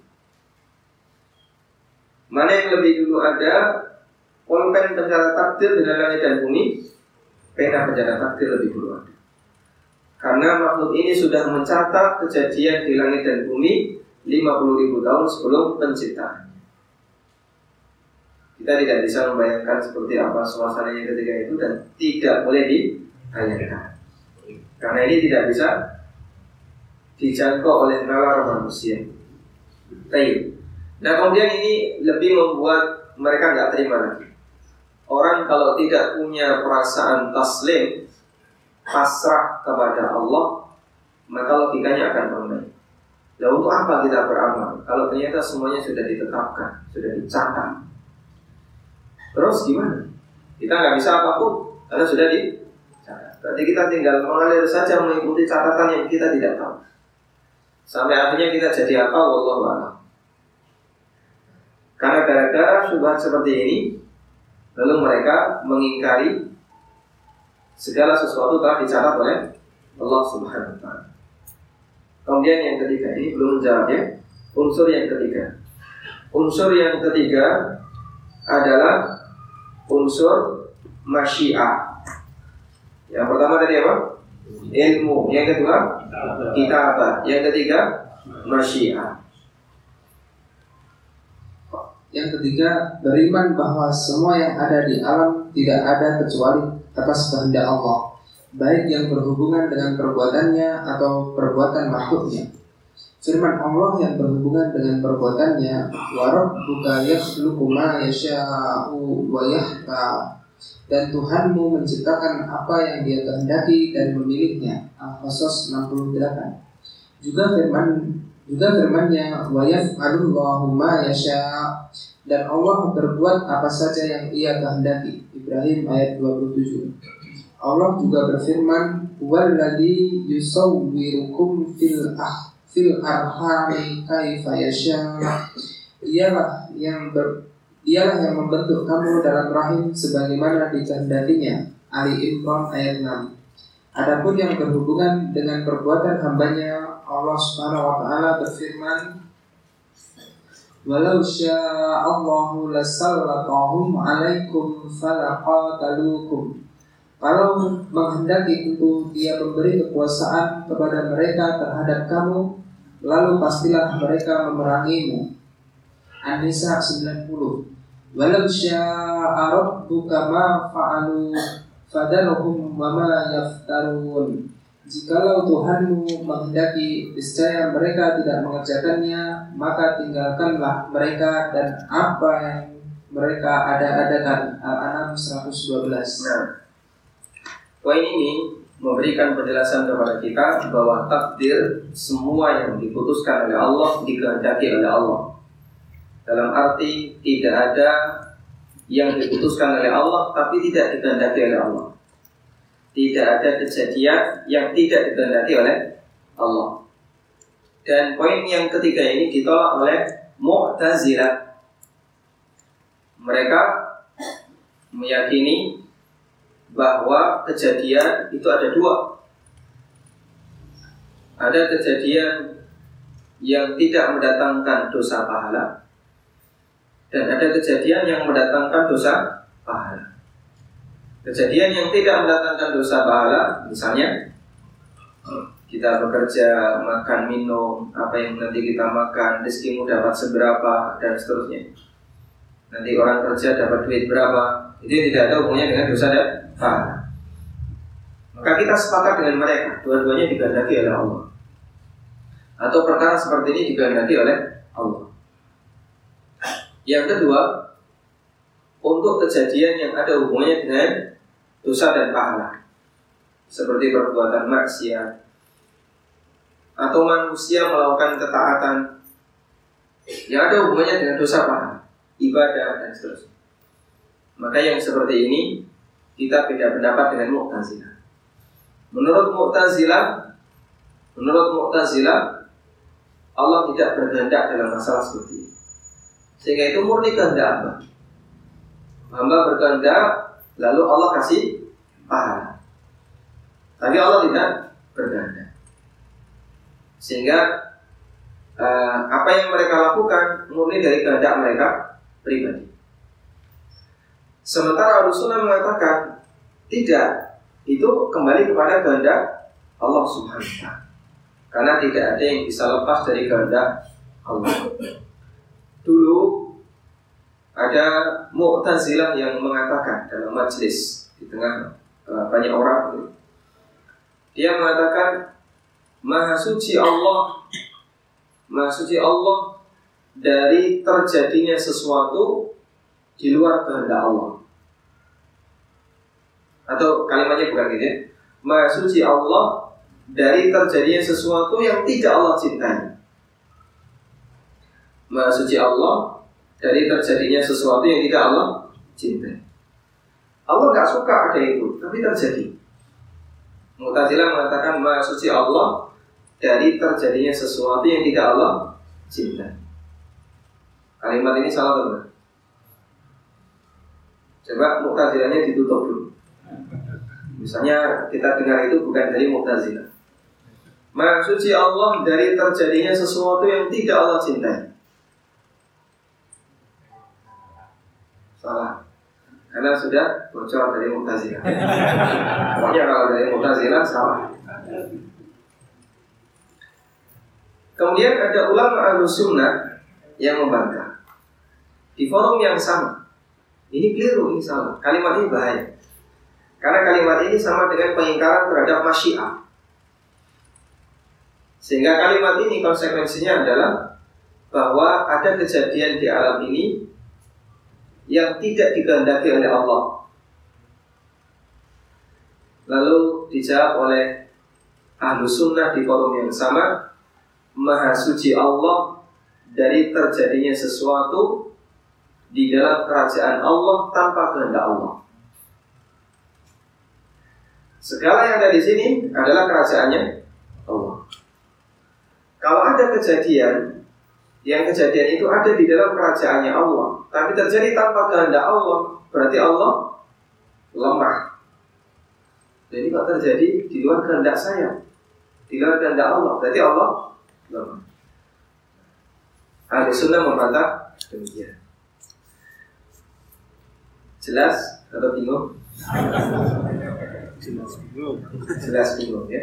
Mana yang lebih dulu ada? Pulpen pencatat takdir dengan langit dan bumi? Pena pencatat takdir lebih dulu ada. Karena makhluk ini sudah mencatat kejadian di langit dan bumi 50.000 tahun sebelum penciptaan. Kita tidak bisa membayangkan seperti apa suasananya ketika itu dan tidak boleh dibayangkan. Karena ini tidak bisa dijangkau oleh nalar manusia. Baik. Nah kemudian ini lebih membuat mereka nggak terima lagi. Orang kalau tidak punya perasaan taslim, pasrah kepada Allah, maka logikanya akan bermain. Nah untuk apa kita beramal kalau ternyata semuanya sudah ditetapkan, sudah dicatat? Terus gimana? Kita nggak bisa apapun karena sudah dicatat. Berarti kita tinggal mengalir saja mengikuti catatan yang kita tidak tahu. Sampai akhirnya kita jadi apa? Wallahu a'lam. Karena gara-gara syubhat seperti ini, lalu mereka mengingkari segala sesuatu telah dicatat oleh Allah Subhanahu wa Ta'ala. Kemudian yang ketiga, ini belum menjawab ya. Unsur yang ketiga. Unsur yang ketiga adalah unsur masyiah. Yang pertama tadi apa? Ilmu. Yang kedua kitabah. Yang ketiga masyiah. Yang ketiga, beriman bahwa semua yang ada di alam tidak ada kecuali atas kehendak Allah, baik yang berhubungan dengan perbuatannya atau perbuatan makhluknya. Firman Allah yang berhubungan dengan perbuatannya, wa rabbuka yakhluqu ma yasha'u wa yakhtar, dan Tuhanmu menciptakan apa yang Dia kehendaki dan memilihnya. Al-Qasas 68. Juga firman-Nya, wa yaf'alullahu ma yasha', dan Allah berbuat apa saja yang Ia kehendaki. Ibrahim ayat 27. Allah juga berfirman, walladzi yusawwirukum fil arhami kaifa yasha', Dialah yang membentuk kamu dalam rahim sebagaimana dikehendakinya. Ali Imran ayat 6. Adapun yang berhubungan dengan perbuatan hambanya, Allah Subhanahu wa Ta'ala berfirman, walau sya'allahu lasallatahum 'alaikum falaqatalukum. Kalau menghendaki itu Dia memberi kekuasaan kepada mereka terhadap kamu, lalu pastilah mereka memerangimu. An-Nisa 90. Walau sya'a rabbuka ma fa'alu fadharhum wa ma yaftarun. Jikalau Tuhanmu menghendaki, niscaya mereka tidak mengerjakannya, maka tinggalkanlah mereka dan apa yang mereka ada-adakan. Al-An'am 112. Nah, poin ini memberikan penjelasan kepada kita bahwa takdir semua yang diputuskan oleh Allah dikehendaki oleh Allah. Dalam arti tidak ada yang diputuskan oleh Allah tapi tidak dikehendaki oleh Allah. Tidak ada kejadian yang tidak dikehendaki oleh Allah. Dan poin yang ketiga ini ditolak oleh Mu'tazilah. Mereka meyakini bahwa kejadian itu ada dua. Ada kejadian yang tidak mendatangkan dosa pahala, dan ada kejadian yang mendatangkan dosa pahala. Kejadian yang tidak mendatangkan dosa pahala, misalnya kita bekerja, makan, minum, apa yang nanti kita makan, rezekimu dapat seberapa, dan seterusnya. Nanti orang kerja dapat duit berapa, itu tidak ada hubungannya dengan dosa dan pahala. Maka kita sepakat dengan mereka, dua-duanya dikehendaki oleh Allah, atau perkara seperti ini dikehendaki oleh Allah. Yang kedua, untuk kejadian yang ada hubungannya dengan dosa dan pahala, seperti perbuatan maksiat atau manusia melakukan ketaatan yang ada hubungannya dengan dosa pahala, ibadah dan seterusnya. Maka yang seperti ini kita beda pendapat dengan Mu'tazilah. Menurut Mu'tazilah Allah tidak berkehendak dalam masalah seperti ini, sehingga itu murni kehendak hamba. Hamba berkehendak, lalu Allah kasih pahala. Tapi Allah tidak berkehendak, sehingga apa yang mereka lakukan murni dari kehendak mereka pribadi. Sementara Rasulullah mengatakan tidak, itu kembali kepada kehendak Allah Subhanahu wa Ta'ala. Karena tidak ada yang bisa lepas dari kehendak Allah. Dulu ada Mu'tazilah yang mengatakan dalam majelis di tengah banyak orang, dia mengatakan Maha suci Allah dari terjadinya sesuatu di luar kehendak Allah. Atau kalimatnya bukan gitu ya. Maha suci Allah dari terjadinya sesuatu yang tidak Allah cintai. Maha suci Allah dari terjadinya sesuatu yang tidak Allah cintai. Allah gak suka ada itu, tapi terjadi. Mu'tazilah mengatakan Maha suci Allah dari terjadinya sesuatu yang tidak Allah cintai. Kalimat ini salah atau benar? Coba Mu'tazilahnya ditutup dulu. Misalnya kita dengar itu bukan dari Mu'tazilah. Maha suci Allah dari terjadinya sesuatu yang tidak Allah cintai. Salah. Karena sudah bocor dari Mu'tazilah. Pokoknya kalau dari Mu'tazilah salah. Kemudian ada ulama Ahlus Sunnah yang membantah di forum yang sama. Ini keliru, ini salah. Kalimat ini bahaya. Karena kalimat ini sama dengan pengingkaran terhadap masyiah. Sehingga kalimat ini konsekuensinya adalah bahwa ada kejadian di alam ini yang tidak dikehendaki oleh Allah. Lalu dijawab oleh Ahlus Sunnah di forum yang sama, Maha suci Allah dari terjadinya sesuatu di dalam kerajaan Allah tanpa kehendak Allah. Segala yang ada di sini adalah kerajaannya Allah. Kalau ada kejadian, yang kejadian itu ada di dalam kerajaannya Allah, tapi terjadi tanpa kehendak Allah, berarti Allah lemah. Jadi kalau terjadi di luar kehendak saya, di luar kehendak Allah, berarti Allah lemah. Ahlus Sunnah membantah demikian. Jelas atau bingung? Jelas bingung ya.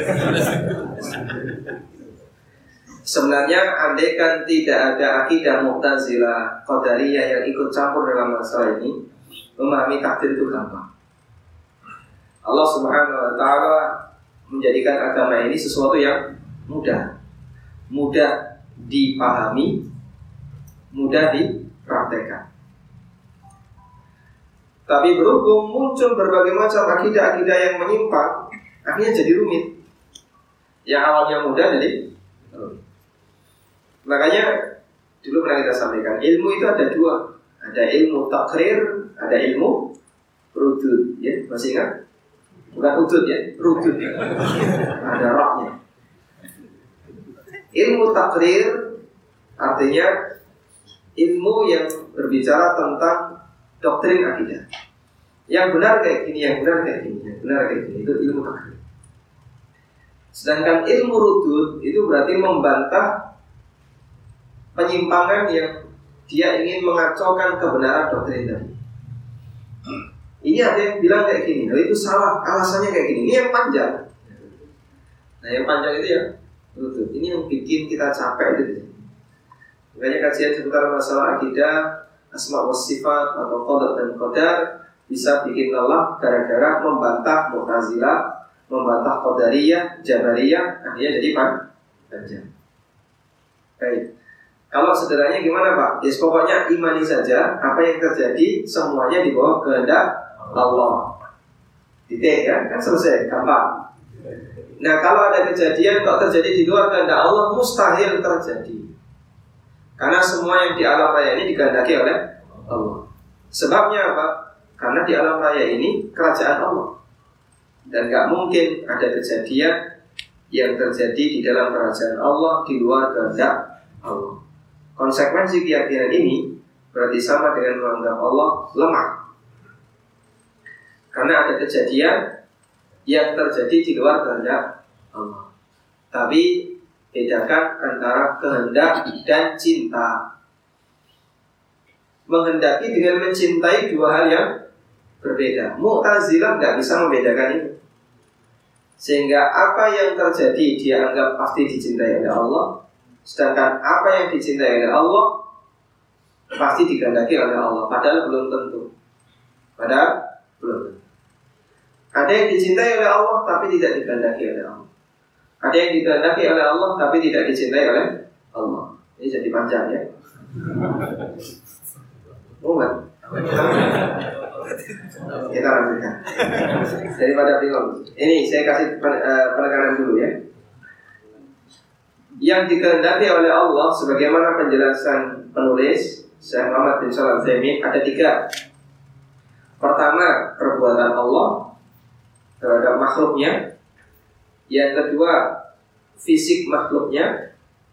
Sebenarnya andaikan tidak ada akidah Mu'tazilah, Qadariyah yang ikut campur dalam masalah ini, memahami takdir itu gampang. Allah Subhanahu wa ta'ala menjadikan agama ini sesuatu yang mudah dipahami, mudah dipraktekkan. Tapi berhubung muncul berbagai macam akidah-akidah yang menyimpang, akhirnya jadi rumit. Yang awalnya mudah jadi rumit. Makanya dulu pernah kita sampaikan, ilmu itu ada dua. Ada ilmu takrir, ada ilmu rudud. Ya, masih ingat? Bukan udud ya, rudud. Ada roknya. Ilmu takrir artinya ilmu yang berbicara tentang doktrin akidah. Yang benar kayak gini, yang benar kayak gini, yang benar kayak gini, itu ilmu takrir. Sedangkan ilmu rudud itu berarti membantah penyimpangan yang dia ingin mengacaukan kebenaran doktrin tadi. Ini ada yang bilang kayak gini, nah itu salah, alasannya kayak gini. Ini yang panjang. Nah yang panjang itu ya rudud. Ini yang bikin kita capek gitu. Makanya kajian seputar masalah akidah, asma wa sifat atau qada dan qadar bisa bikin lelah gara-gara membantah Mu'tazilah, membantah Qadariyah, Jabariyah, akhirnya jadi panjang. Baik. Kalau sederhananya gimana Pak? Ya pokoknya imani saja, apa yang terjadi semuanya di bawah kehendak Allah. Titik kan selesai, gampang. Nah kalau ada kejadian kok terjadi di luar kehendak Allah, mustahil terjadi. Karena semua yang di alam raya ini dikehendaki oleh Allah. Sebabnya apa? Karena di alam raya ini kerajaan Allah. Dan gak mungkin ada kejadian yang terjadi di dalam kerajaan Allah di luar kehendak Allah. Konsekuensi keyakinan ini berarti sama dengan menganggap Allah lemah. Karena ada kejadian yang terjadi di luar kehendak Allah. Tapi bedakan antara kehendak dan cinta. Menghendaki dengan mencintai dua hal yang berbeda. Mu'tazilah nggak bisa membedakan itu. Sehingga apa yang terjadi dia anggap pasti dicintai oleh Allah. Sedangkan apa yang dicintai oleh Allah pasti dikehendaki oleh Allah, padahal belum tentu. Ada yang dicintai oleh Allah tapi tidak dikehendaki oleh Allah. Ada yang dikehendaki oleh Allah tapi tidak dicintai oleh Allah. Ini jadi panjang ya. Enggak? Kita lanjutkan. Daripada bingung. Ini saya kasih penekanan dulu ya. Yang dikehendaki oleh Allah sebagaimana penjelasan penulis Syekh Muhammad bin Shalih Al-Utsaimin ada 3. Pertama, perbuatan Allah terhadap makhluknya. Yang kedua, fisik makhluknya.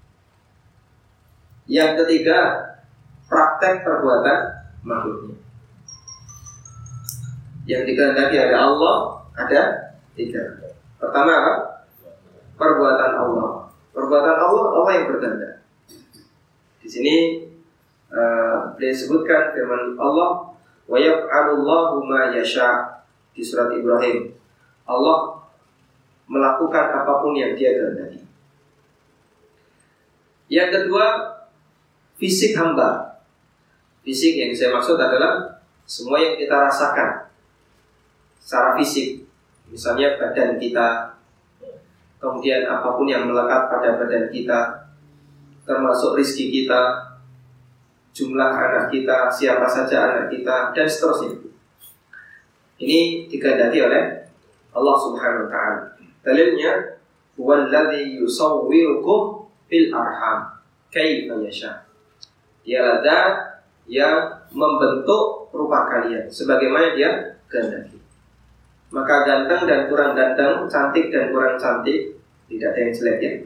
Yang ketiga, praktek perbuatan makhluknya. Yang dikehendaki oleh Allah ada 3. Pertama apa? Perbuatan Allah. Perbuatan Allah yang berkehendak. Di sini beliau sebutkan firman Allah, wa yaf'alullahu ma yasha di surat Ibrahim. Allah melakukan apapun yang Dia kehendaki. Yang kedua, fisik hamba. Fisik yang saya maksud adalah semua yang kita rasakan secara fisik, misalnya badan kita, kemudian apapun yang melekat pada badan kita, termasuk rezeki kita, jumlah anak kita, siapa saja anak kita, dan seterusnya. Ini dikehendaki oleh Allah Subhanahu wa ta'ala. Dalilnya, huwallazi yusawwirukum fil arham kaifa yasha. Dialah zat yang membentuk rupa kalian sebagaimana Dia kehendaki. Maka ganteng dan kurang ganteng, cantik dan kurang cantik, tidak ada yang jelek ya.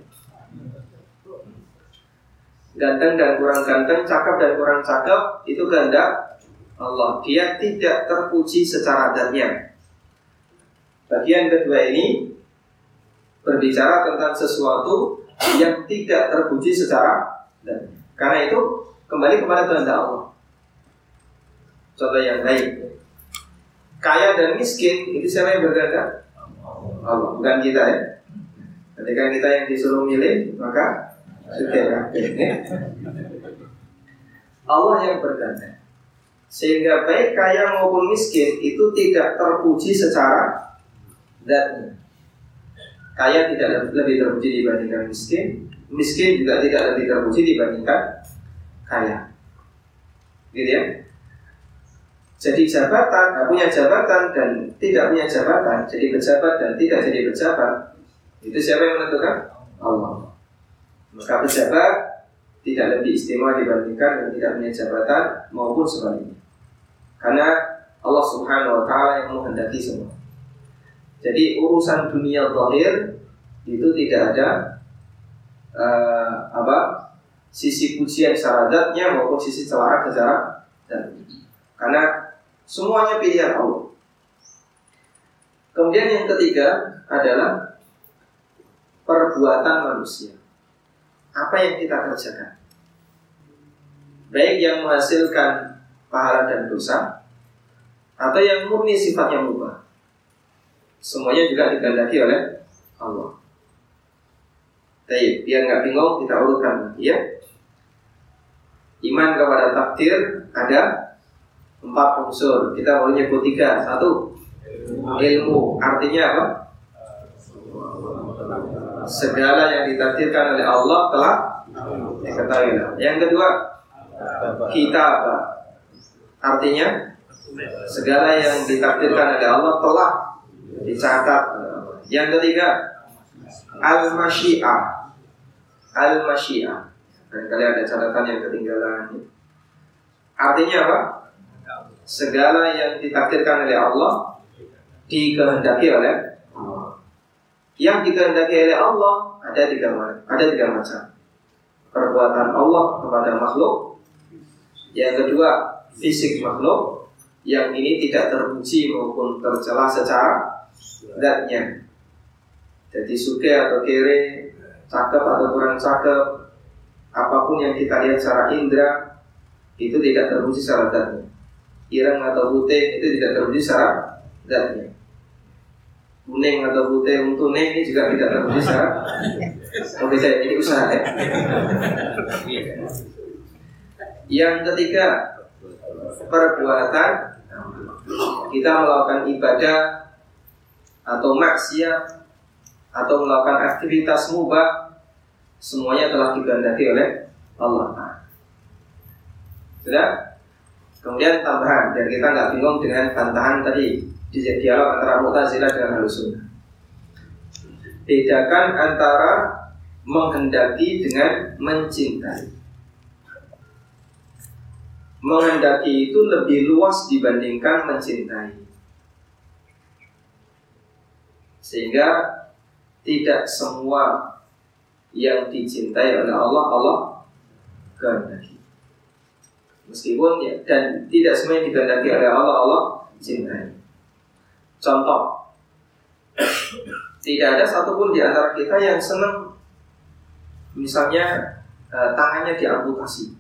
Ganteng dan kurang ganteng, cakep dan kurang cakep, itu kehendak Allah. Dia tidak terpuji secara zatnya. Bagian kedua ini berbicara tentang sesuatu yang tidak terpuji secara zatnya. Karena itu kembali kepada kehendak Allah. Contoh yang baik, kaya dan miskin itu siapa yang berkehendak? Allah, bukan kita ya. Ketika kita yang disuruh milih, maka sudah Allah yang berkehendak. Sehingga baik kaya maupun miskin itu tidak terpuji secara zatnya. Kaya tidak lebih terpuji dibandingkan miskin, miskin juga tidak lebih terpuji dibandingkan kaya. Gitu ya. Jadi jabatan, punya jabatan dan tidak punya jabatan, jadi pejabat dan tidak jadi pejabat, itu siapa yang menentukan? Allah. Maka pejabat tidak lebih istimewa dibandingkan yang tidak punya jabatan maupun sebaliknya. Karena Allah Subhanahu wa ta'ala yang menghendaki semua. Jadi urusan dunia zahir itu tidak ada sisi pujian secara zatnya maupun sisi celaan secara zatnya. Karena semuanya pilihan Allah. Kemudian yang ketiga adalah perbuatan manusia. Apa yang kita kerjakan, baik yang menghasilkan pahala dan dosa atau yang murni sifatnya mubah, semuanya juga dikehendaki oleh Allah. Baik, biar nggak bingung kita urutkan lagi ya. Iman kepada takdir ada 4 unsur. Kita boleh nyebut 3. 1, ilmu. Artinya apa? Segala yang ditakdirkan oleh Allah telah diketahui. Yang kedua, kitab. Artinya segala yang ditakdirkan oleh Allah telah dicatat. Yang ketiga, al-masyiah. Al-masyiah. Barangkali ada catatan yang ketinggalan. Artinya apa? Segala yang ditakdirkan oleh Allah dikehendaki oleh Allah. Yang dikehendaki oleh Allah ada tiga macam. Perbuatan Allah kepada makhluk. Yang kedua, fisik makhluk. Yang ini tidak terpuji maupun tercela secara zatnya. Jadi suke atau kere, cakep atau kurang cakep, apapun yang kita lihat secara indera itu tidak terpuji secara zatnya. Ireng atau putih itu tidak terpuji secara zatnya. kuning atau putih untune ini juga tidak terbukti secara beda, ini usaha ya. Yang ketiga, perbuatan kita melakukan ibadah atau maksiat atau melakukan aktivitas mubah, semuanya telah dikehendaki oleh Allah. Sudah? Kemudian tambahan, biar kita nggak bingung dengan bantahan tadi di dialog antara Mu'tazilah dengan Ahlussunnah. Bedakan antara menghendaki dengan mencintai. Menghendaki itu lebih luas dibandingkan mencintai, sehingga tidak semua yang dicintai oleh Allah, Allah kehendaki. Meskipun ya, dan tidak semua yang dikehendaki oleh Allah, Allah cintai. Contoh, tidak ada satupun di antara kita yang senang misalnya tangannya diamputasi,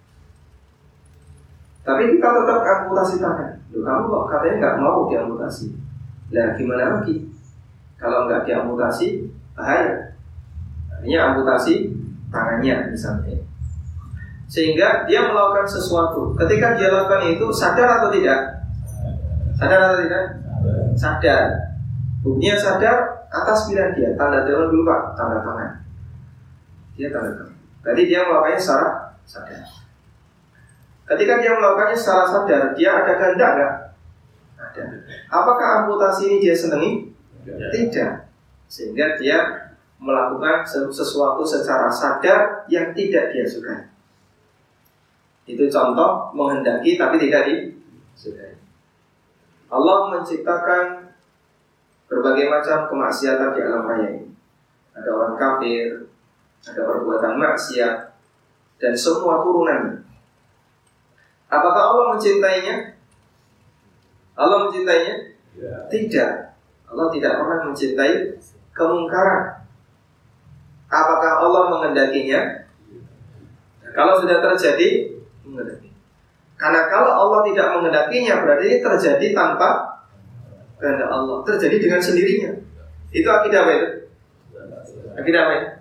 tapi kita tetap amputasi tangan. Loh, kamu kok katanya nggak mau diamputasi? Nah, gimana lagi? Kalau nggak diamputasi, bahaya. Artinya amputasi tangannya misalnya. Sehingga dia melakukan sesuatu. Ketika dia lakukan itu, sadar atau tidak? Sadar atau tidak? Sadar. Buktinya sadar atas pilihan dia. Tanda tangan dulu Pak, tanda tangan. Dia tanda tangan. Tadi dia melakukannya secara sadar. Ketika dia melakukannya secara sadar, dia ada kehendak nggak? Ada. Apakah amputasi ini dia senangi? Tidak. Sehingga dia melakukan sesuatu secara sadar yang tidak dia sukai. Itu contoh menghendaki tapi tidak disukai. Allah menciptakan berbagai macam kemaksiatan di alam raya ini. Ada orang kafir, ada perbuatan maksiat, dan semua turunannya. Apakah Allah mencintainya? Allah mencintainya? Tidak. Allah tidak pernah mencintai kemungkaran. Apakah Allah menghendakinya? Kalau sudah terjadi, menghendaki. Karena kalau Allah tidak menghendakinya, berarti ini terjadi tanpa kehendak Allah, terjadi dengan sendirinya. Itu akidah apa itu? Akidah apa itu?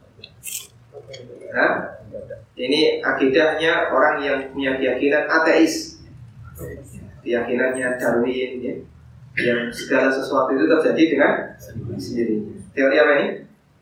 Nah, ini akidahnya orang yang punya keyakinan ateis, keyakinannya Darwin, ya, yang segala sesuatu itu terjadi dengan sendirinya. Teori apa ini?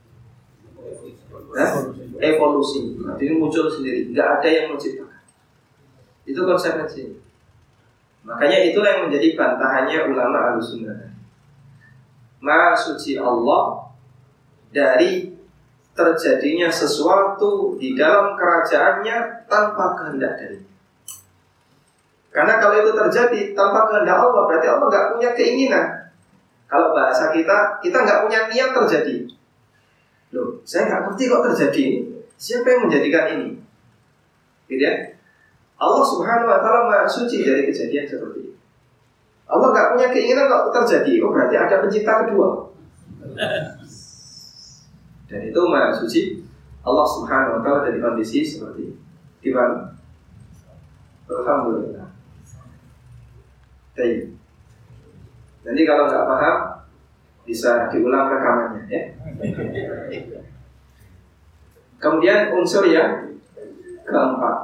Nah, evolusi. Artinya muncul sendiri, nggak ada yang menciptakan. Itu konsekuensinya. Makanya itulah yang menjadi bantahannya ulama Ahlussunnah. Maha suci Allah dari terjadinya sesuatu di dalam kerajaannya tanpa kehendak darinya. Karena kalau itu terjadi tanpa kehendak Allah, berarti Allah nggak punya keinginan. Kalau bahasa kita nggak punya niat terjadi. Loh, saya nggak ngerti kok terjadi ini. Siapa yang menjadikan ini? Gitu ya? Allah Subhanahu Wa Taala Maha Suci dari kejadian seperti itu. Allah nggak punya keinginan kok terjadi. Oh, berarti ada pencipta kedua. Dan itu Maha Suci Allah Subhanahu Wa Taala dari kondisi seperti itu. Gimana? Alhamdulillah. Baik. Nanti kalau nggak paham bisa diulang rekamannya, ya. Kemudian unsur yang keempat,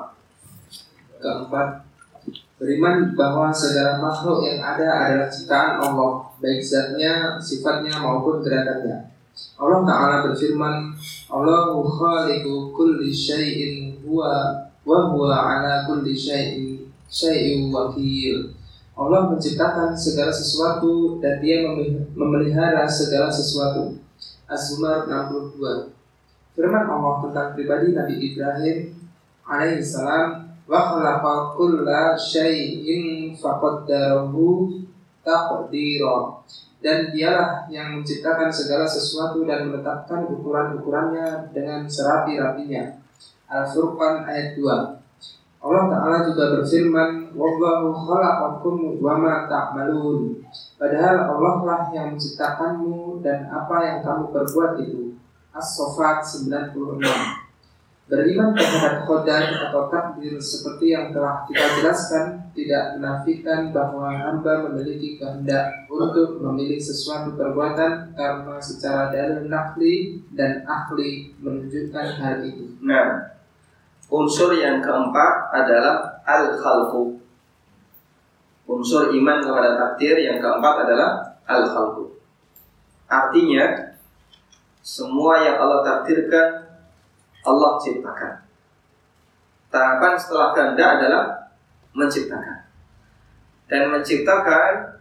beriman bahwa segala makhluk yang ada adalah ciptaan Allah, baik zatnya, sifatnya maupun gerakannya. Allah Ta'ala berfirman, Allahu khaliqu kulli syai'in wa huwa ala kulli syai'in wakil. Allah menciptakan segala sesuatu dan Dia memelihara segala sesuatu. Az-Zumar 62. Firman Allah tentang pribadi Nabi Ibrahim alaihissalam, wa khalaqa kulla syai'in faqaddarahu taqdira. Dan Dialah yang menciptakan segala sesuatu dan menetapkan ukuran-ukurannya dengan serapi-rapinya. Al-Furqan ayat 2. Allah Ta'ala juga berfirman, wallahu khalaqakum wa ma ta'malun. Padahal Allah lah yang menciptakanmu dan apa yang kamu perbuat itu. As-Saffat 96. Beriman terhadap qadar atau takdir seperti yang telah kita jelaskan tidak menafikan bahwa hamba memiliki kehendak untuk memilih sesuatu perbuatan karena secara dalil naqli dan akli menunjukkan hal itu. Nah, unsur yang keempat adalah al-khalqu. Unsur iman kepada takdir yang keempat adalah al-khalqu. Artinya, semua yang Allah takdirkan Allah ciptakan. Tahapan setelah kehendak adalah menciptakan. Dan menciptakan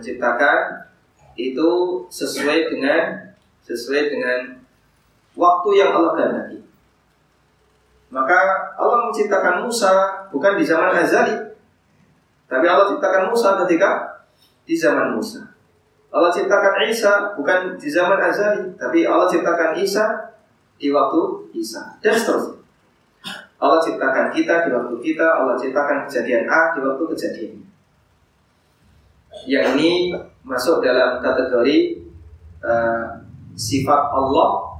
itu sesuai dengan waktu yang Allah kehendaki. Maka Allah menciptakan Musa bukan di zaman azali, tapi Allah ciptakan Musa ketika di zaman Musa. Allah ciptakan Isa bukan di zaman azali, tapi Allah ciptakan Isa di waktu Isa, dan seterusnya. Allah ciptakan kita di waktu kita, Allah ciptakan kejadian A di waktu kejadian. Yang ini masuk dalam kategori sifat Allah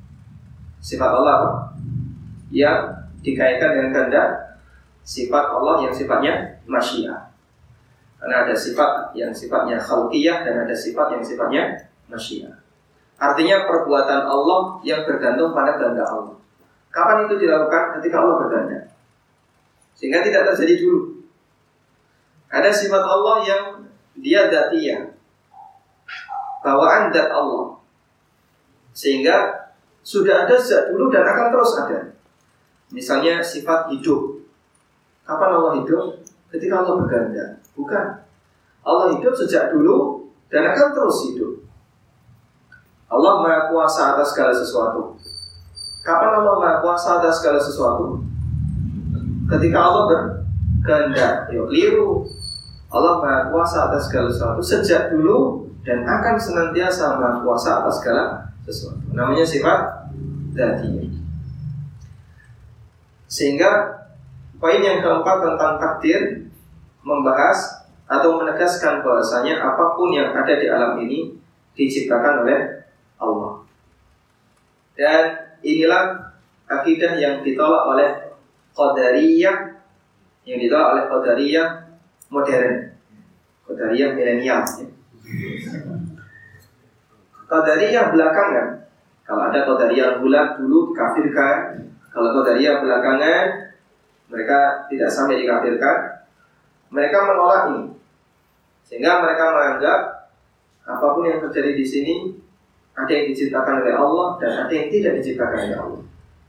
yang dikaitkan dengan kehendak, sifat Allah yang sifatnya masyiah. Karena ada sifat yang sifatnya khalqiyah dan ada sifat yang sifatnya masyiah. Artinya perbuatan Allah yang bergantung pada kehendak Allah. Kapan itu dilakukan? Ketika Allah berkehendak. Sehingga tidak terjadi dulu. Ada sifat Allah yang dia dzatiyah, bawaan zat Allah, sehingga sudah ada sejak dulu dan akan terus ada. Misalnya sifat hidup. Kapan Allah hidup? Ketika Allah berkehendak. Bukan. Allah hidup sejak dulu dan akan terus hidup. Allah Maha Kuasa atas segala sesuatu. Kapan Allah Maha Kuasa atas segala sesuatu? Ketika Allah berkehendak. Liru. Allah Maha Kuasa atas segala sesuatu sejak dulu dan akan senantiasa Maha Kuasa atas segala sesuatu. Namanya sifat dzatiyah. Sehingga poin yang keempat tentang takdir membahas atau menegaskan bahwasanya apapun yang ada di alam ini diciptakan oleh Allah. Dan inilah akidah yang ditolak oleh Qadariyah, modern, Qadariyah milenial. Qadariyah belakangan, kalau ada Qadariyah dulu dikafirkan, kalau Qadariyah belakangan mereka tidak sampai dikafirkan, mereka menolak ini, sehingga mereka menganggap apapun yang terjadi di sini ada yang diciptakan oleh Allah dan ada yang tidak diciptakan oleh Allah.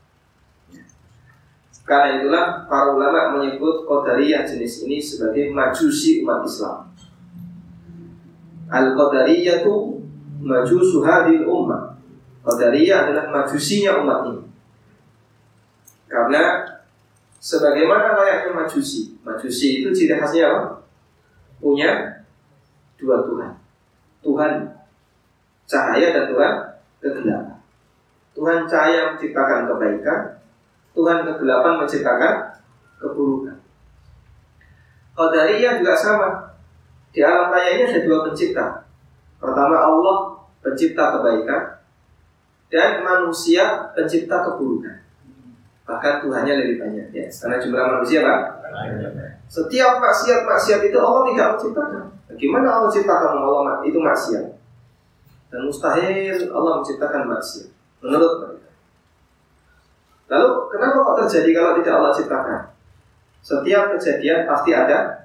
Karena itulah para ulama menyebut Qadariyah jenis ini sebagai majusi umat Islam. Al-Qadariyah itu majusu hadhil ummah. Qadariyah adalah majusinya umat ini. Karena sebagaimana layaknya majusi itu ciri khasnya apa? Punya dua Tuhan. Tuhan cahaya dan Tuhan kegelapan. Tuhan cahaya menciptakan kebaikan, Tuhan kegelapan menciptakan keburukan. Qadariyah juga sama. Di alam raya ini ada dua pencipta. Pertama Allah pencipta kebaikan, dan manusia pencipta keburukan. Bahkan Tuhannya lebih banyak ya, karena jumlah manusia Pak. Setiap maksiat itu Allah tidak menciptakan. Bagaimana Allah ciptakan? Allah itu maksiat. Dan mustahil Allah menciptakan maksiat menurut mereka. Lalu kenapa kok terjadi kalau tidak Allah ciptakan? Setiap kejadian pasti ada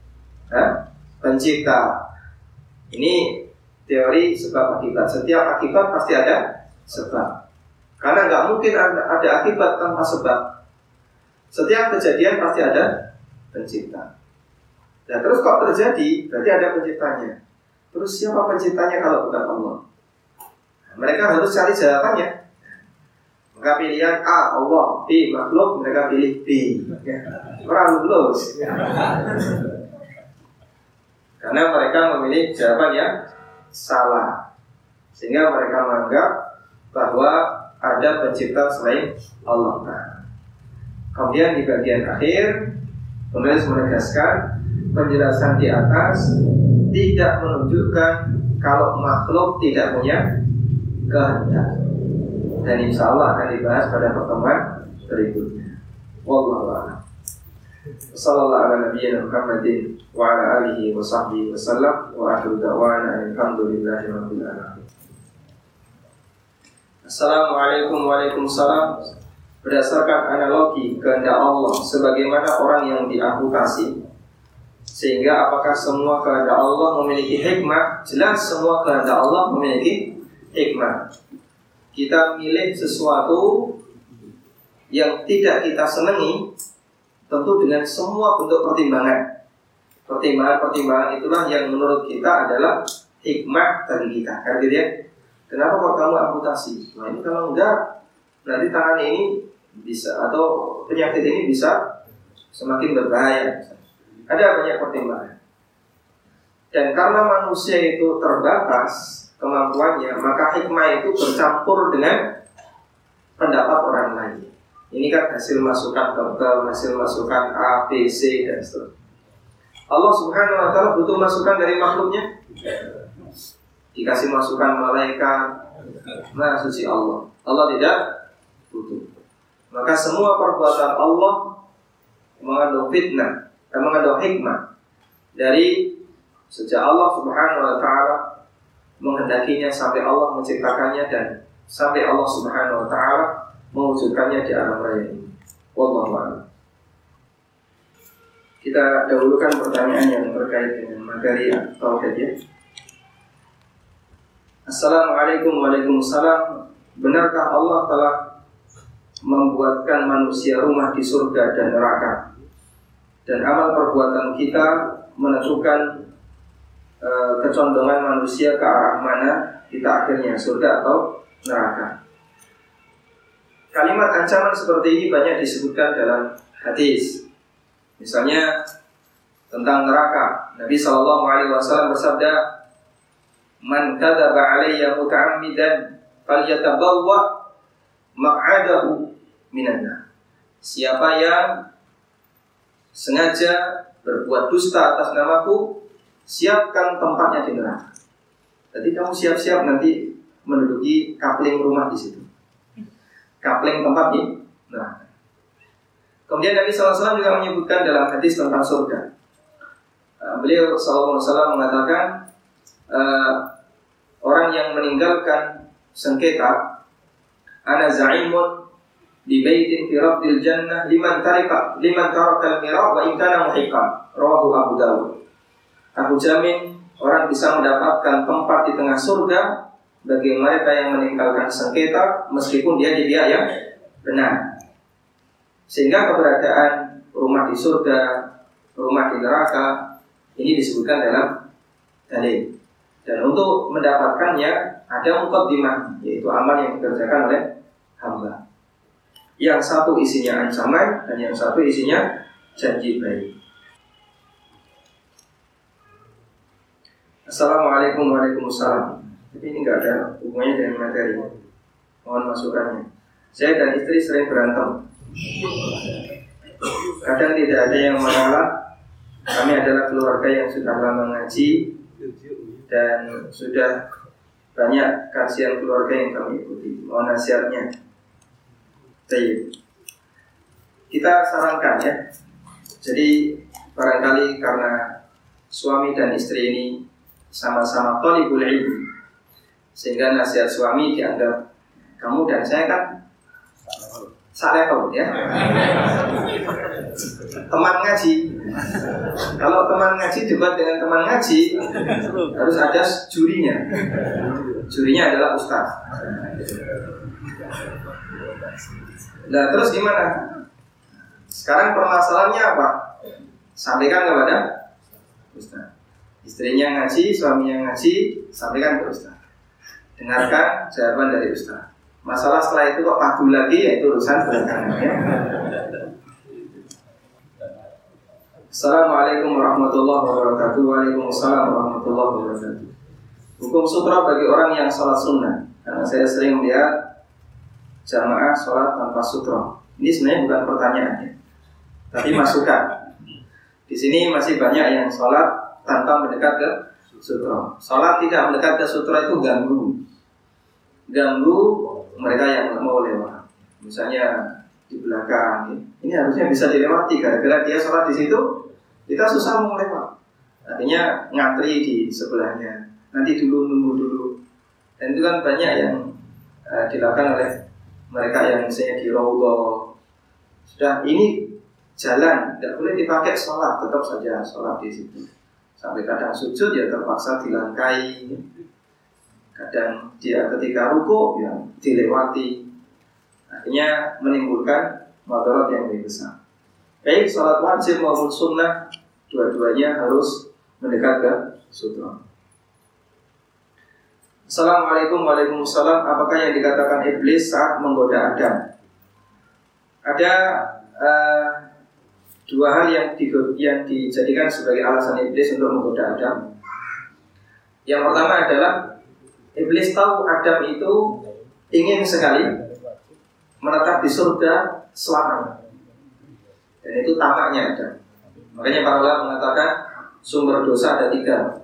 pencipta. Ini teori sebab akibat. Setiap akibat pasti ada sebab. Karena nggak mungkin ada akibat tanpa sebab. Setiap kejadian pasti ada pencipta. Nah terus kok terjadi? Berarti ada penciptanya. Terus siapa penciptanya kalau bukan Allah? Nah, mereka harus cari jawabannya. Maka pilihan A Allah, B makhluk, mereka pilih B. Orang lulus. Karena mereka memilih jawaban yang salah, sehingga mereka menganggap bahwa ada pencipta selain Allah. Kemudian di bagian akhir penulis menegaskan penjelasan di atas tidak menunjukkan kalau makhluk tidak punya kehendak. Dan insya Allah akan dibahas pada pertemuan berikutnya. Wallahu a'lam. Sallallahu ala nabiyyina Muhammadin wa ala alihi wa sahbihi wasallam wa akhiru da'wana alhamdulillahi rabbil alamin. Assalamualaikum waalaikumsalam. Berdasarkan analogi kehendak Allah sebagaimana orang yang diamputasi, sehingga apakah semua kehendak Allah memiliki hikmah? Jelas semua kehendak Allah memiliki hikmah. Kita milih sesuatu yang tidak kita senangi tentu dengan semua bentuk pertimbangan. Pertimbangan-pertimbangan itulah yang menurut kita adalah hikmah bagi kita. Kan gitu ya? Kenapa kok kamu amputasi? Nah ini kalau enggak, nanti tangan ini bisa, atau penyakit ini bisa semakin berbahaya. Ada banyak pertimbangan. Dan karena manusia itu terbatas kemampuannya, maka hikmah itu bercampur dengan pendapat orang lain. Ini kan hasil masukan dokter, hasil masukan A, B, C, dan seterusnya. Allah Subhanahu wa ta'ala butuh masukan dari makhluknya. Dikasih masukan malaikat, nah suci Allah. Allah tidak butuh. Maka semua perbuatan Allah mengandung fitnah dan mengandung hikmah. Dari sejak Allah Subhanahu wa ta'ala menghendakinya sampai Allah menciptakannya, dan sampai Allah Subhanahu wa ta'ala mewujudkannya di alam raya ini. Wallahu a'lam. Kita dahulukan pertanyaan yang terkait dengan materi tauhid ya. Assalamualaikum waalaikumsalam. Benarkah Allah telah membuatkan manusia rumah di surga dan neraka, dan amal perbuatan kita menentukan kecondongan manusia ke arah mana kita akhirnya, surga atau neraka? Kalimat ancaman seperti ini banyak disebutkan dalam hadis. Misalnya tentang neraka, Nabi SAW bersabda, "Man kadzaba 'alayya muta'ammidan falyatabawwa maq'adahu minan nar." Siapa yang sengaja berbuat dusta atas namaku, siapkan tempatnya di neraka. Jadi kamu siap-siap nanti menduduki kapling rumah di situ. Kapling tempat di neraka. Kemudian Nabi SAW juga menyebutkan dalam hadis tentang surga. Beliau SAW mengatakan, orang yang meninggalkan sengketa, ana za'imun di baitin fi rabdil jannah liman tarakal mira wa in kana muhiqqan, rawahu Abu Dawud. Aku jamin orang bisa mendapatkan tempat di tengah surga bagi mereka yang meninggalkan sengketa meskipun dia di pihak yang benar. Sehingga keberadaan rumah di surga, rumah di neraka ini disebutkan dalam dalil. Dan untuk mendapatkannya ada muqaddimah, yaitu amal yang dikerjakan oleh hamba. Yang satu isinya ancaman dan yang satu isinya janji baik. Assalamualaikum waalaikumsalam. Tapi ini enggak ada hubungannya dengan materi. Mohon masukannya. Saya dan istri sering berantem. Kadang tidak ada yang mengalah. Kami adalah keluarga yang sudah lama ngaji dan sudah banyak kajian keluarga yang kami ikuti. Mohon nasihatnya. Baik. Kita sarankan ya. Jadi barangkali karena suami dan istri ini sama-sama thalibul ilmi, sehingga nasihat suami dianggap kamu dan saya kan salevel ya, teman ngaji. Kalau teman ngaji debat dengan teman ngaji harus ada jurinya. Jurinya adalah ustaz. Nah terus gimana? Sekarang permasalahannya apa? Sampaikan kepada ustaz. Istrinya ngaji, suaminya ngaji, sampaikan ke ustaz. Dengarkan jawaban dari ustaz. Masalah setelah itu kok padu lagi, yaitu urusan belakangan ya. Assalamualaikum warahmatullahi wabarakatuh. Waalaikumsalam warahmatullahi wabarakatuh. Hukum sutra bagi orang yang sholat sunnah. Karena saya sering melihat jamaah sholat tanpa sutra. Ini sebenarnya bukan pertanyaannya, tapi masukan. Di sini masih banyak yang sholat tanpa mendekat ke sutra. Sholat tidak mendekat ke sutra itu ganggu mereka yang mau lewat. Misalnya di belakang. Ini harusnya bisa dilewati. Gara-gara dia sholat di situ, kita susah mau lewat. Artinya ngantri di sebelahnya. Nanti dulu, nunggu dulu. Dan itu kan banyak yang dilakukan oleh mereka yang misalnya di Raudhah. Sudah ini jalan, tidak boleh dipakai sholat, tetap saja sholat di situ. Sampai kadang sujud ya terpaksa dilangkai. Kadang dia ketika ruku ya dilewati. Akhirnya menimbulkan mudarat yang lebih besar. Baik sholat wajib maupun sunnah, dua-duanya harus mendekat ke sutra. Assalamualaikum warahmatullahi. Apakah yang dikatakan iblis saat menggoda Adam? Ada dua hal yang dijadikan sebagai alasan iblis untuk menggoda Adam. Yang pertama adalah iblis tahu Adam itu ingin sekali menetap di surga selamanya. Dan itu tamaknya Adam. Makanya para ulama mengatakan sumber dosa ada tiga: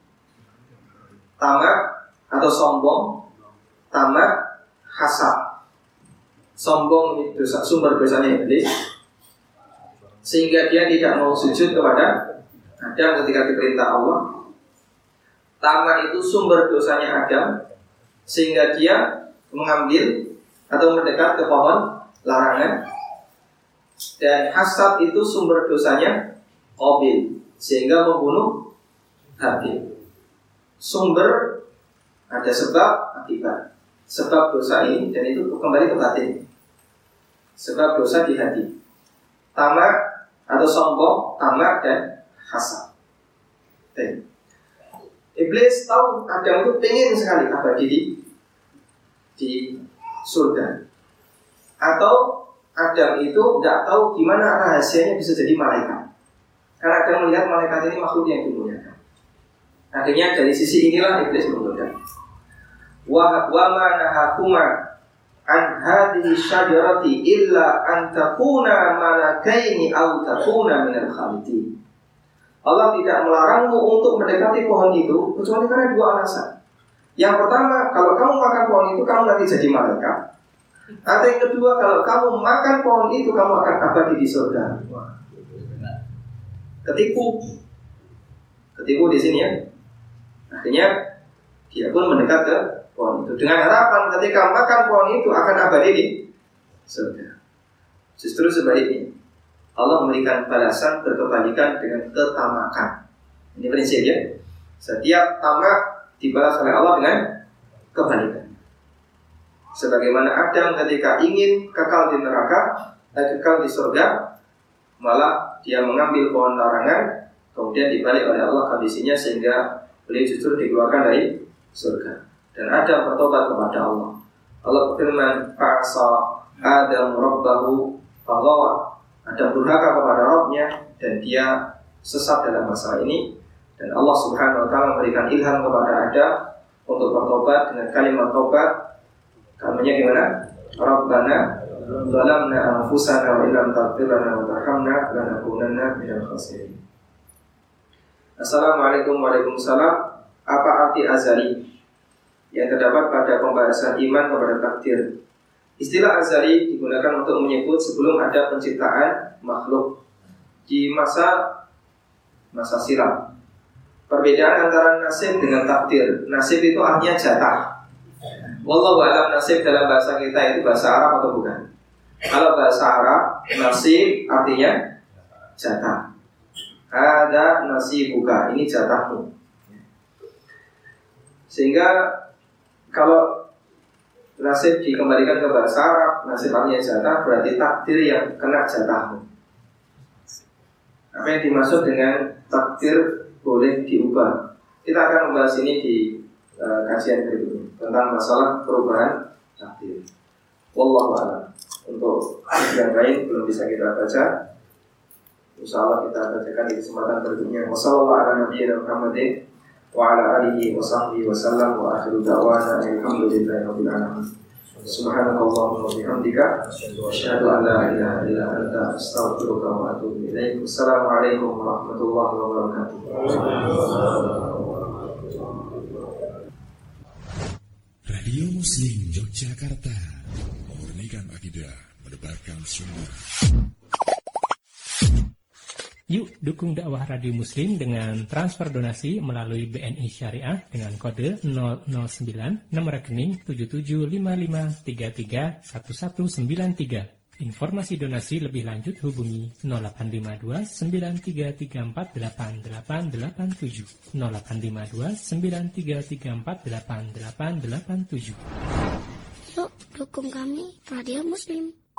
tamak atau sombong, tamak, hasad. Sombong itu sumber dosanya iblis, sehingga dia tidak mau sujud kepada Adam ketika diperintah Allah. Tamak itu sumber dosanya Adam, sehingga dia mengambil atau mendekat ke pohon larangan. Dan hasad itu sumber dosanya Qabil, sehingga membunuh Habil. Sumber ada sebab akibat. Sebab dosa ini, dan itu kembali ke batin. Sebab dosa di hati. Tamak atau sombong, tamak dan hasad. Iblis tahu Adam itu pengen sekali abadi di surga. Atau Adam itu tidak tahu gimana rahasianya bisa jadi malaikat. Karena Adam melihat malaikat ini makhluk yang dimuliakan. Akhirnya dari sisi inilah iblis menggoda. Wa ma nahakuma an hadhihi syajarati illa an takuna malakaini aw takuna minal khalidin. Allah tidak melarangmu untuk mendekati pohon itu kecuali karena dua alasan. Yang pertama, kalau kamu makan pohon itu kamu nanti jadi malaikat. Atau yang kedua, kalau kamu makan pohon itu kamu akan abadi di surga. Ketipu di sini ya. Akhirnya dia pun mendekat ke pohon itu dengan harapan ketika makan pohon itu akan abadi di surga. Justru sebaliknya, Allah memberikan balasan berkebalikan dengan ketamakan. Ini prinsip ya. Setiap tamak dibalas oleh Allah dengan kebalikan. Sebagaimana Adam ketika ingin kekal di neraka dan kekal di surga, malah dia mengambil pohon larangan, kemudian dibalik oleh Allah kondisinya sehingga beliau justru dikeluarkan dari surga. Dan Adam bertobat kepada Allah. Allah berfirman, "Fa'asa Adam rabbahu faghawa." Adam durhaka kepada Rabbnya dan dia sesat dalam masalah ini. Dan Allah Subhanahu wa ta'ala memberikan ilham kepada Adam untuk bertobat dengan kalimat tobat. Kalimatnya gimana? Rabbana zalamna anfusana wa illam taghfir lana wa tarhamna lanakunanna minal khasirin. Assalamualaikum warahmatullahi. Apa arti azali yang terdapat pada pembahasan iman kepada takdir? Istilah azali digunakan untuk menyebut sebelum ada penciptaan makhluk di masa silam. Perbedaan antara nasib dengan takdir. Nasib itu artinya jatah. Wallahu a'lam, nasib dalam bahasa kita itu bahasa Arab atau bukan? Kalau bahasa Arab, nasib artinya jatah. Ada nasibuka, ini jatahmu. Sehingga kalau nasib dikembalikan ke bahasa Arab, nasib artinya jatah, berarti takdir yang kena jatahmu. Apa yang dimaksud dengan takdir boleh diubah? Kita akan membahas ini di kajian berikutnya tentang masalah perubahan takdir. Wallahu a'lam. Untuk yang lain belum bisa kita baca, insyaallah kita bacakan di kesempatan berikutnya. Wassallallahu ala Muhammadin wa ala alihi wa sahbihi wa sallam wa akhiru da'wana alhamdulillahi rabbil alamin. Subhanakallahumma wa bihamdika asyhadu an la ilaha illa anta astaghfiruka wa atubu ilaik. Wassalamualaikum warahmatullahi wabarakatuh. Radio Muslim Yogyakarta, memurnikan akidah menebarkan sunnah. Yuk dukung dakwah Radio Muslim dengan transfer donasi melalui BNI Syariah dengan kode 009 nomor rekening 7755331193. Informasi donasi lebih lanjut hubungi 0852 93348887 0852 93348887. Yuk dukung kami Radio Muslim.